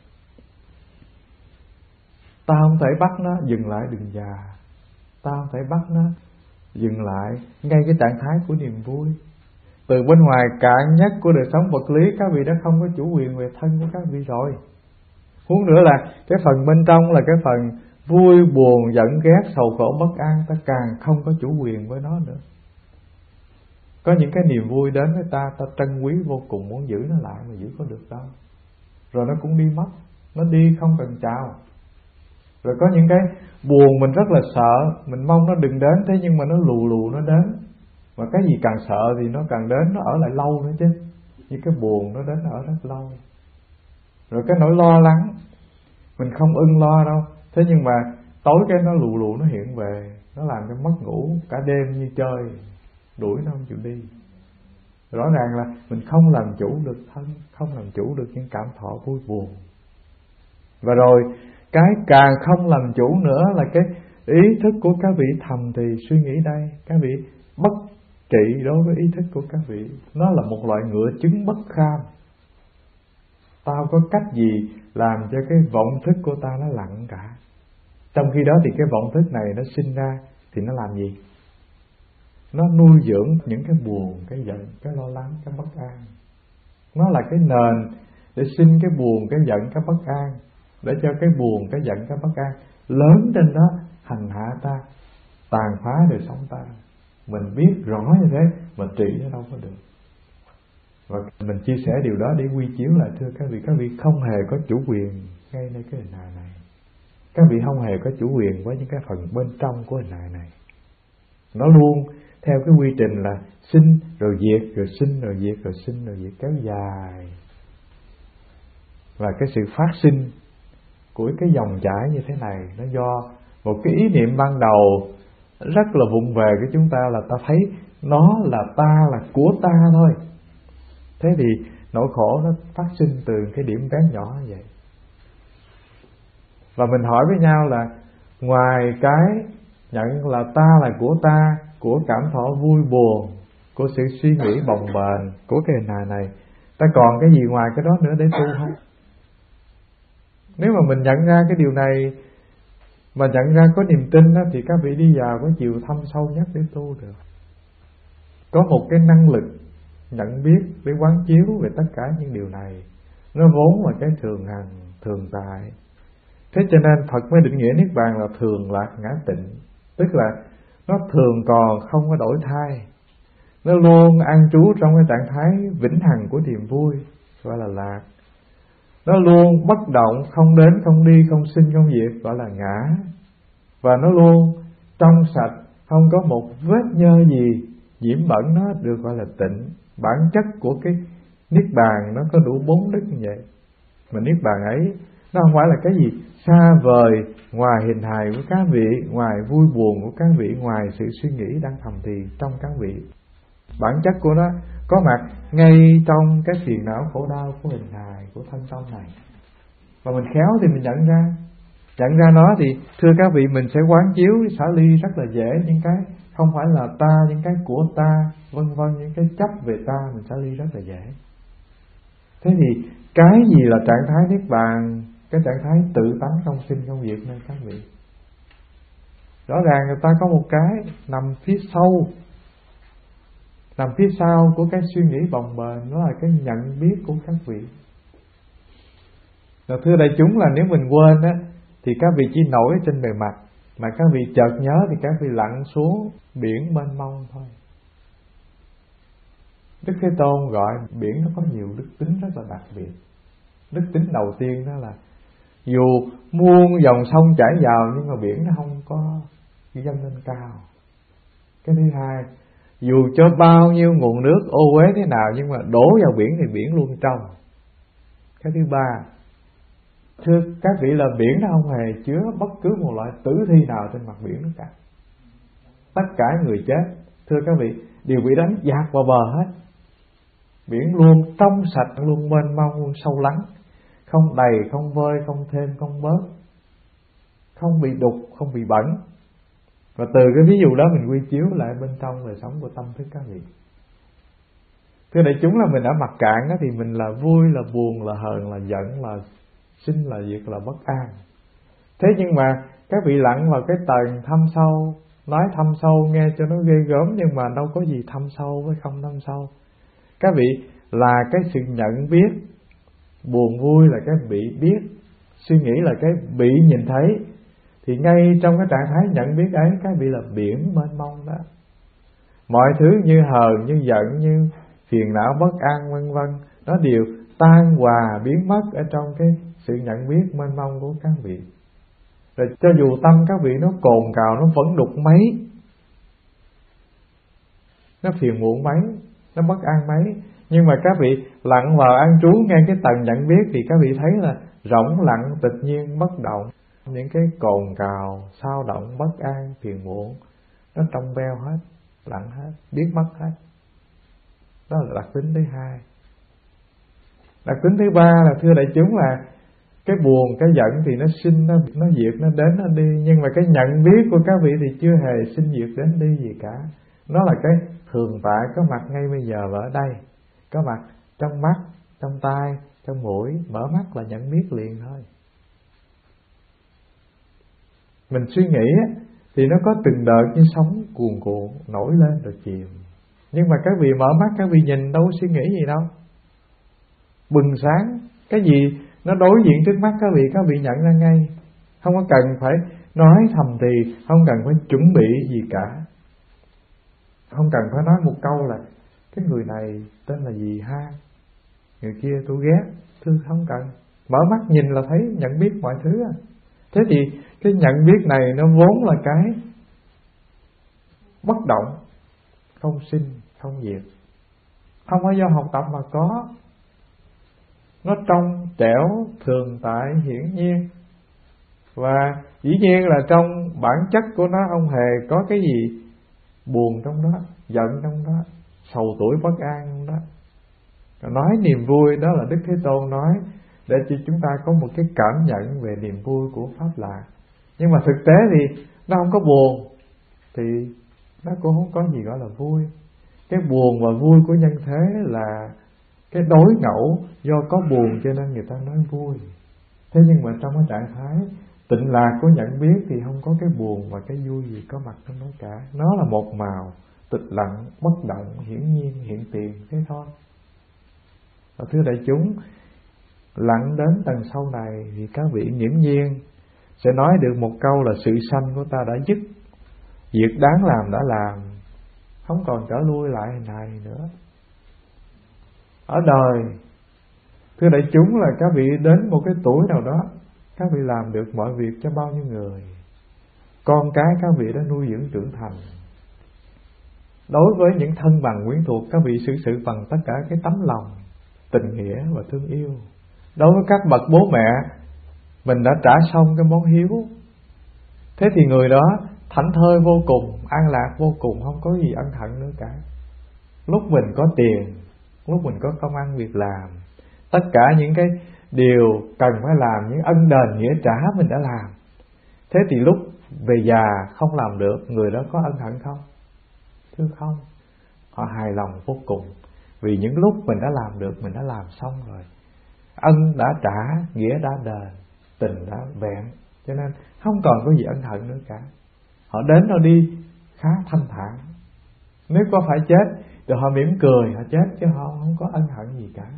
Ta không thể bắt nó dừng lại đường già. Ta không thể bắt nó dừng lại ngay cái trạng thái của niềm vui. Từ bên ngoài cạn nhất của đời sống vật lý, các vị đã không có chủ quyền về thân của các vị rồi. Huống nữa là cái phần bên trong là cái phần vui, buồn, giận, ghét, sầu khổ, bất an, ta càng không có chủ quyền với nó nữa. Có những cái niềm vui đến với ta trân quý vô cùng, muốn giữ nó lại mà giữ có được đâu. Rồi nó cũng đi mất, nó đi không cần chào. Rồi có những cái buồn mình rất là sợ, mình mong nó đừng đến, thế nhưng mà nó lù lù nó đến. Mà cái gì càng sợ thì nó càng đến, nó ở lại lâu nữa chứ. Nhưng cái buồn nó đến ở rất lâu. Rồi cái nỗi lo lắng, mình không ưng lo đâu, thế nhưng mà tối cái nó lù lù nó hiện về, nó làm cho mất ngủ cả đêm như chơi, đuổi nó không chịu đi. Rõ ràng là mình không làm chủ được thân, không làm chủ được những cảm thọ vui buồn. Và rồi cái càng không làm chủ nữa là cái ý thức của các vị thầm thì suy nghĩ đây. Các vị bất trị đối với ý thức của các vị. Nó là một loại ngựa chứng bất kham. Tao có cách gì làm cho cái vọng thức của ta nó lặng cả. Trong khi đó thì cái vọng thức này nó sinh ra thì nó làm gì? Nó nuôi dưỡng những cái buồn, cái giận, cái lo lắng, cái bất an. Nó là cái nền để sinh cái buồn, cái giận, cái bất an, để cho cái buồn, cái giận, cái bất an lớn trên đó hành hạ ta, tàn phá đời sống ta. Mình biết rõ như thế mà trị nó đâu có được. Và mình chia sẻ điều đó để quy chiếu lại, thưa các vị không hề có chủ quyền ngay nơi cái hình hài này. Các vị không hề có chủ quyền với những cái phần bên trong của hình hài này. Nó luôn theo cái quy trình là sinh rồi diệt, rồi sinh rồi diệt, rồi sinh rồi diệt kéo dài. Và cái sự phát sinh của cái dòng chảy như thế này nó do một cái ý niệm ban đầu rất là vụng về của chúng ta, là ta thấy nó là ta, là của ta thôi. Thế thì nỗi khổ nó phát sinh từ cái điểm bé nhỏ như vậy. Và mình hỏi với nhau là ngoài cái nhận là ta là của ta, của cảm thọ vui buồn, của sự suy nghĩ bồng bềnh, của cái hình hài này, ta còn cái gì ngoài cái đó nữa để tu không? Nếu mà mình nhận ra cái điều này, mà nhận ra có niềm tin đó, thì các vị đi vào cái chiều thâm sâu nhất để tu được. Có một cái năng lực nhận biết để quán chiếu về tất cả những điều này. Nó vốn là cái thường hằng, thường tại. Thế cho nên Phật mới định nghĩa Niết Bàn là thường lạc ngã tịnh. Tức là nó thường còn không có đổi thay. Nó luôn an trú trong cái trạng thái vĩnh hằng của niềm vui, gọi là lạc. Nó luôn bất động, không đến, không đi, không sinh, không diệt, gọi là ngã. Và nó luôn trong sạch, không có một vết nhơ gì nhiễm bẩn, nó được gọi là tịnh. Bản chất của cái Niết Bàn nó có đủ 4 đức như vậy. Mà Niết Bàn ấy nó không phải là cái gì xa vời ngoài hình hài của các vị, ngoài vui buồn của các vị, ngoài sự suy nghĩ đang thầm thì trong các vị. Bản chất của nó có mặt ngay trong cái phiền não khổ đau của hình hài, của thân tâm này. Và mình khéo thì mình nhận ra nó thì thưa các vị, mình sẽ quán chiếu xả ly rất là dễ. Những cái không phải là ta, những cái của ta, vân vân, những cái chấp về ta, mình xả ly rất là dễ. Thế thì cái gì là trạng thái Niết Bàn? Cái trạng thái tự tánh không sinh không diệt nên các vị. Rõ ràng người ta có một cái nằm phía sâu, nằm phía sau của cái suy nghĩ bồng bềnh, nó là cái nhận biết của các vị. Rồi thưa đại chúng, là nếu mình quên á thì các vị chỉ nổi trên bề mặt, mà các vị chợt nhớ thì các vị lặn xuống biển mênh mông thôi. Đức Thế Tôn gọi biển nó có nhiều đức tính rất là đặc biệt. Đức tính đầu tiên đó là dù muôn dòng sông chảy vào nhưng mà biển nó không có dâng lên cao. Cái thứ hai, dù cho bao nhiêu nguồn nước ô uế thế nào nhưng mà đổ vào biển thì biển luôn trong. Cái thứ ba, thưa các vị, là biển nó không hề chứa bất cứ một loại tử thi nào trên mặt biển nữa cả. Tất cả người chết, thưa các vị, đều bị đánh dạt vào bờ hết. Biển luôn trong sạch, luôn mênh mông, luôn sâu lắng, không đầy, không vơi, không thêm, không bớt, không bị đục, không bị bẩn. Và từ cái ví dụ đó mình quy chiếu lại bên trong đời sống của tâm thức các vị. Thưa đại chúng, là mình ở mặt cạn đó, thì mình là vui, là buồn, là hờn, là giận, là sinh, là diệt, là bất an. Thế nhưng mà các vị lặn vào cái tầng thâm sâu, nói thâm sâu nghe cho nó ghê gớm, nhưng mà đâu có gì thâm sâu với không thâm sâu. Các vị là cái sự nhận biết, buồn vui là cái bị biết, suy nghĩ là cái bị nhìn thấy. Thì ngay trong cái trạng thái nhận biết ấy, các vị là biển mênh mông đó. Mọi thứ như hờn, như giận, như phiền não, bất an, vân vân, nó đều tan hòa biến mất ở trong cái sự nhận biết mênh mông của các vị. Rồi cho dù tâm các vị nó cồn cào, nó phẫn đục mấy, nó phiền muộn mấy, nó bất an mấy, Nhưng mà các vị lặn vào an trú ngay cái tầng nhận biết thì các vị thấy là rỗng lặng tịch nhiên bất động. Những cái cồn cào, xao động, bất an, phiền muộn nó trong veo hết, lặng hết, biết mất hết. Đó là đặc tính thứ hai. Đặc tính thứ ba là thưa đại chúng là cái buồn, cái giận thì nó sinh, nó diệt, nó đến, nó đi. Nhưng mà cái nhận biết của các vị thì chưa hề sinh diệt đến đi gì cả. Nó là cái thường tại có mặt ngay bây giờ và ở đây. Có mặt trong mắt, trong tai, trong mũi. Mở mắt là nhận biết liền thôi. Mình suy nghĩ thì nó có từng đợt như sóng cuồn cuộn nổi lên rồi chìm. Nhưng mà các vị mở mắt, các vị nhìn đâu có suy nghĩ gì đâu. Bừng sáng, cái gì nó đối diện trước mắt các vị nhận ra ngay. Không có cần phải nói thầm thì, không cần phải chuẩn bị gì cả. Không cần phải nói một câu là cái người này tên là gì ha, người kia tôi ghét, không cần. Mở mắt nhìn là thấy, nhận biết mọi thứ. Thế thì cái nhận biết này nó vốn là cái bất động, không sinh, không diệt. Không phải do học tập mà có. Nó trong trẻo, thường tại, hiển nhiên. Và dĩ nhiên là trong bản chất của nó không hề có cái gì buồn trong đó, giận trong đó, sầu tuổi bất an trong đó. Nói niềm vui đó là Đức Thế Tôn nói để cho chúng ta có một cái cảm nhận về niềm vui của Pháp Lạc. Nhưng mà thực tế thì nó không có buồn thì nó cũng không có gì gọi là vui. Cái buồn và vui của nhân thế là cái đối ngẫu, do có buồn cho nên người ta nói vui. Thế nhưng mà trong cái trạng thái tịnh lạc của nhận biết thì không có cái buồn và cái vui gì có mặt trong đó cả. Nó là một màu tịch lặng, bất động, hiển nhiên, hiện tiền, thế thôi. Và thưa đại chúng, lặng đến tầng sau này thì các vị nghiễm nhiên sẽ nói được một câu là sự sanh của ta đã dứt, việc đáng làm đã làm, không còn trở lui lại hình hài nữa. Ở đời, thưa đại chúng, là các vị đến một cái tuổi nào đó, các vị làm được mọi việc cho bao nhiêu người, con cái các vị đã nuôi dưỡng trưởng thành. Đối với những thân bằng quyến thuộc, các vị xử sự bằng tất cả cái tấm lòng, tình nghĩa và thương yêu. Đối với các bậc bố mẹ, mình đã trả xong cái món hiếu. Thế thì người đó thảnh thơi vô cùng, an lạc vô cùng, không có gì ân hận nữa cả. Lúc mình có tiền, lúc mình có công ăn việc làm, tất cả những cái điều cần phải làm, những ân đền nghĩa trả mình đã làm. Thế thì lúc về già không làm được, người đó có ân hận không? Thưa không. Họ hài lòng vô cùng, vì những lúc mình đã làm được, mình đã làm xong rồi. Ân đã trả, nghĩa đã đền, tình đã vẹn, cho nên không còn có gì ân hận nữa cả. Họ đến họ đi khá thanh thản. Nếu có phải chết thì họ mỉm cười, họ chết chứ họ không có ân hận gì cả.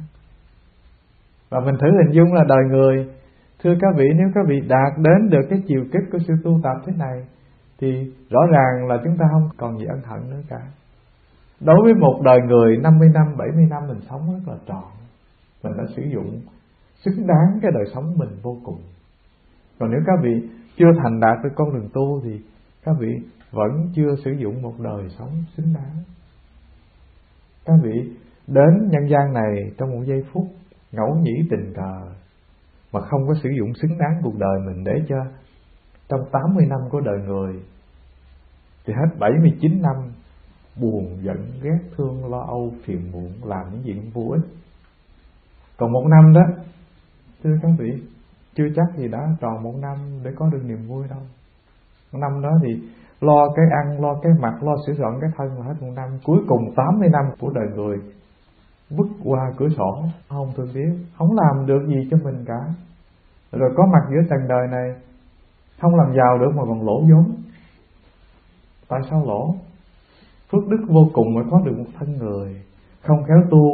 Và mình thử hình dung là đời người, thưa các vị, nếu các vị đạt đến được cái chiều kích của sự tu tập thế này thì rõ ràng là chúng ta không còn gì ân hận nữa cả. Đối với một đời người 50 năm, 70 năm mình sống rất là trọn, mình đã sử dụng xứng đáng cái đời sống mình vô cùng. Còn nếu các vị chưa thành đạt được con đường tu thì các vị vẫn chưa sử dụng một đời sống xứng đáng. Các vị đến nhân gian này trong một giây phút ngẫu nhĩ tình cờ mà không có sử dụng xứng đáng cuộc đời mình, để cho trong 80 năm của đời người thì hết 79 năm buồn, giận, ghét, thương, lo âu, phiền muộn, làm những chuyện vô ích. Còn một năm đó, thưa các vị, chưa chắc gì đã tròn một năm để có được niềm vui đâu. Một năm đó thì lo cái ăn, lo cái mặc, lo sửa soạn cái thân là hết một năm. Cuối cùng 80 năm của đời người vứt qua cửa sổ, không thương tiếc, không làm được gì cho mình cả. Rồi có mặt giữa trần đời này, không làm giàu được mà còn lỗ vốn. Tại sao lỗ? Phước đức vô cùng mới có được một thân người, không khéo tu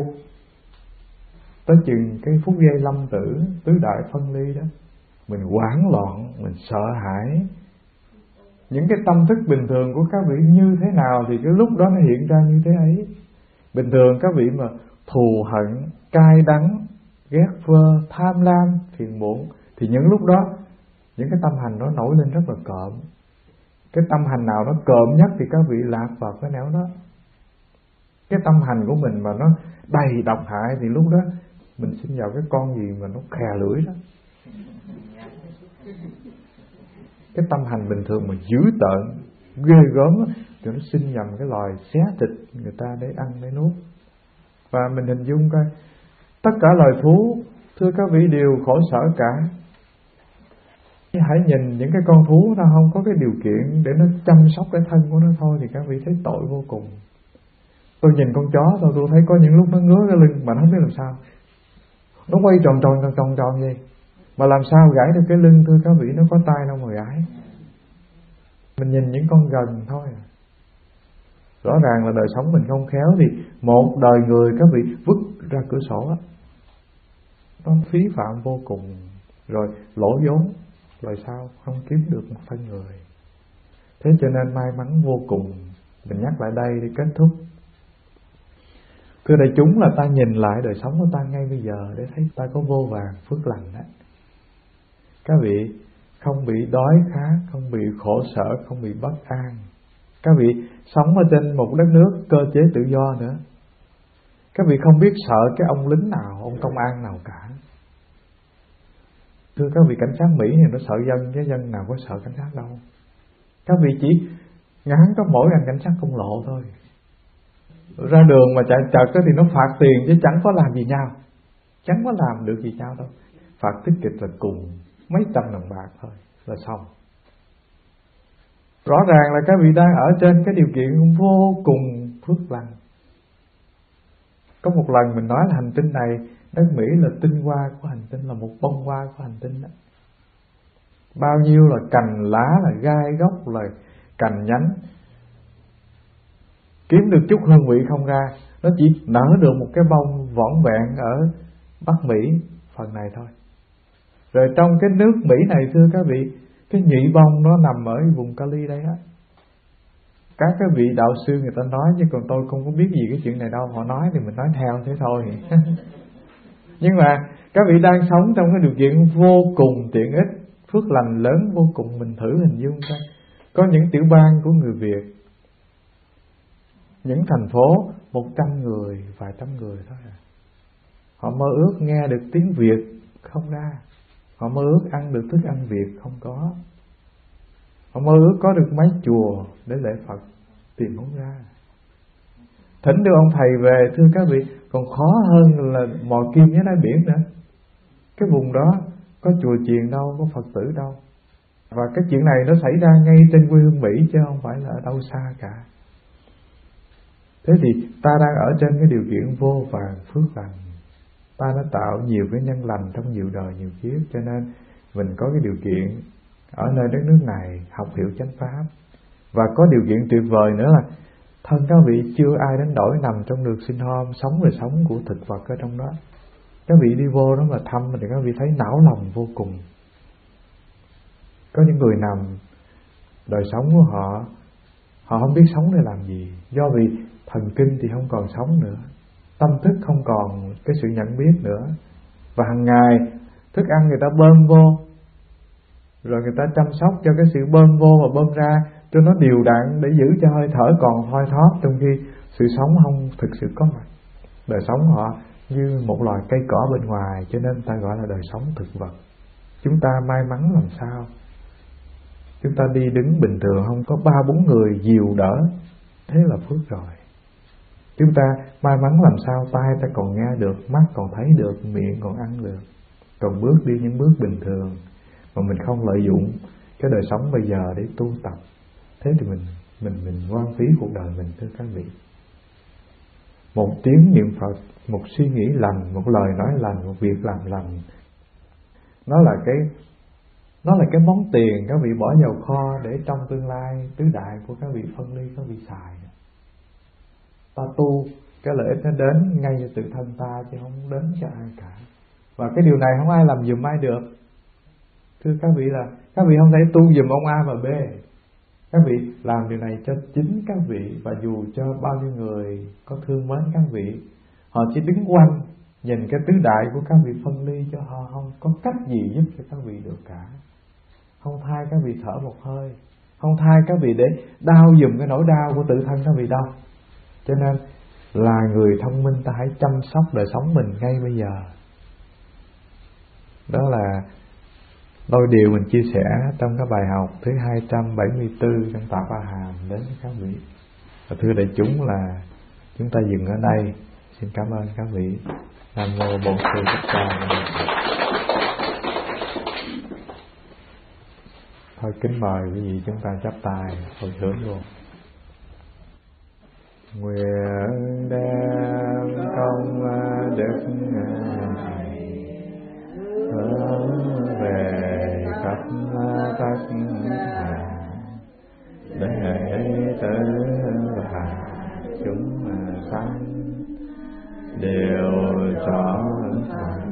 tới chừng cái phút giây lâm tử, tứ đại phân ly đó, mình hoảng loạn, mình sợ hãi. Những cái tâm thức bình thường của các vị như thế nào thì cái lúc đó nó hiện ra như thế ấy. Bình thường các vị mà thù hận, cay đắng, ghét vơ, tham lam, phiền muộn thì những lúc đó những cái tâm hành nó nổi lên rất là cộm. Cái tâm hành nào nó cộm nhất thì các vị lạc vào cái nẻo đó. Cái tâm hành của mình mà nó đầy độc hại thì lúc đó mình sinh vào cái con gì mà nó khè lưỡi đó. Cái tâm hành bình thường mà dữ tợn, ghê gớm thì nó sinh nhầm cái loài xé thịt người ta để ăn để nuốt. Và mình hình dung coi, tất cả loài thú, thưa các vị, đều khổ sở cả. Hãy nhìn những cái con thú nó không có cái điều kiện để nó chăm sóc cái thân của nó thôi thì các vị thấy tội vô cùng. Tôi nhìn con chó thôi, tôi thấy có những lúc nó ngứa cái lưng mà nó không biết làm sao, nó quay tròn vậy, mà làm sao gãi được cái lưng, thưa các vị, nó có tay đâu mà gãi. Mình nhìn những con gần thôi. Rõ ràng là đời sống mình không khéo thì một đời người các vị vứt ra cửa sổ á, nó phí phạm vô cùng, rồi lỗ vốn, rồi sao không kiếm được một thân người. Thế cho nên may mắn vô cùng. Mình nhắc lại đây để kết thúc. Thưa đại chúng, là ta nhìn lại đời sống của ta ngay bây giờ để thấy ta có vô vàn phước lành đó. Các vị không bị đói khát, không bị khổ sở, không bị bất an. Các vị sống ở trên một đất nước cơ chế tự do nữa. Các vị không biết sợ cái ông lính nào, ông công an nào cả. Thưa các vị, cảnh sát Mỹ thì nó sợ dân, chứ dân nào có sợ cảnh sát đâu. Các vị chỉ ngắn có mỗi anh cảnh sát công lộ thôi. Ra đường mà chạy chật thì nó phạt tiền chứ chẳng có làm gì nhau, chẳng có làm được gì nhau đâu. Phạt tiết kịch là cùng mấy trăm đồng bạc thôi là xong. Rõ ràng là các vị đang ở trên cái điều kiện vô cùng phước lành. Có một lần mình nói là hành tinh này, đất Mỹ là tinh hoa của hành tinh, là một bông hoa của hành tinh đó. Bao nhiêu là cành lá, là gai gốc, là cành nhánh, kiếm được chút hương vị không ra. Nó chỉ nở được một cái bông vỏn vẹn ở Bắc Mỹ phần này thôi. Rồi trong cái nước Mỹ này, thưa các vị, cái nhụy bông nó nằm ở vùng Cali đây á. Các cái vị đạo sư người ta nói, chứ còn tôi không có biết gì cái chuyện này đâu. Họ nói thì mình nói theo thế thôi. Nhưng mà các vị đang sống trong cái điều kiện vô cùng tiện ích, phước lành lớn vô cùng. Mình thử hình dung coi, có những tiểu bang của người Việt, những thành phố 100 người, vài trăm người thôi à. Họ mơ ước nghe được tiếng Việt không ra. Họ mơ ước ăn được thức ăn Việt không có. Họ mơ ước có được mấy chùa để lễ Phật, tìm không ra. Thỉnh được ông thầy về, thưa các vị, còn khó hơn là mò kim với đáy biển nữa. Cái vùng đó có chùa chiền đâu, có Phật tử đâu. Và cái chuyện này nó xảy ra ngay trên quê hương Mỹ, chứ không phải là ở đâu xa cả. Thế thì ta đang ở trên cái điều kiện vô vàn phước lành. Ta đã tạo nhiều cái nhân lành trong nhiều đời nhiều kiếp, cho nên mình có cái điều kiện ở nơi đất nước này học hiểu chánh pháp. Và có điều kiện tuyệt vời nữa là thân các vị chưa ai đánh đổi nằm trong được sinh hôm, sống đời sống của thực vật ở trong đó. Các vị đi vô đó mà thăm thì các vị thấy não lòng vô cùng. Có những người nằm, đời sống của họ không biết sống để làm gì. Do vì thần kinh thì không còn sống nữa, tâm thức không còn cái sự nhận biết nữa. Và hàng ngày thức ăn người ta bơm vô, rồi người ta chăm sóc cho cái sự bơm vô và bơm ra cho nó đều đặn để giữ cho hơi thở còn thoi thóp, trong khi sự sống không thực sự có mặt. Đời sống họ như một loài cây cỏ bên ngoài, cho nên ta gọi là đời sống thực vật. Chúng ta may mắn làm sao? Chúng ta đi đứng bình thường không có 3-4 người dìu đỡ, thế là phước rồi. Chúng ta may mắn làm sao? Tai ta còn nghe được, mắt còn thấy được, miệng còn ăn được, còn bước đi những bước bình thường. Mà mình không lợi dụng cái đời sống bây giờ để tu tập, thế thì mình hoang phí cuộc đời mình, thưa các vị. Một tiếng niệm Phật, một suy nghĩ lành, một lời nói lành, một việc làm lành, nó là cái món tiền các vị bỏ vào kho để trong tương lai tứ đại của các vị phân ly, các vị xài. Ta tu, cái lợi ích nó đến ngay cho tự thân ta, chứ không đến cho ai cả. Và cái điều này không ai làm giùm ai được. Thưa các vị, là các vị không thể tu giùm ông A và B. Các vị làm điều này cho chính các vị. Và dù cho bao nhiêu người có thương mến các vị, họ chỉ đứng quanh nhìn cái tứ đại của các vị phân ly, cho họ không có cách gì giúp cho các vị được cả. Không thay các vị thở một hơi, không thay các vị để đau giùm cái nỗi đau của tự thân các vị đâu. Cho nên là người thông minh ta hãy chăm sóc đời sống mình ngay bây giờ. Đó là đôi điều mình chia sẻ trong cái bài học thứ 274 trong Tạ Ba Hàm đến các vị. Và thưa đại chúng là chúng ta dừng ở đây. Xin cảm ơn các vị. Nam mô Bổn Sư Thích Ca Mâu Ni Phật. Thôi kính mời quý vị chúng ta chắp tay hồi hướng luôn. Nguyện đem công đức này hướng về khắp tất cả đệ tử và chúng sanh đều trọn thành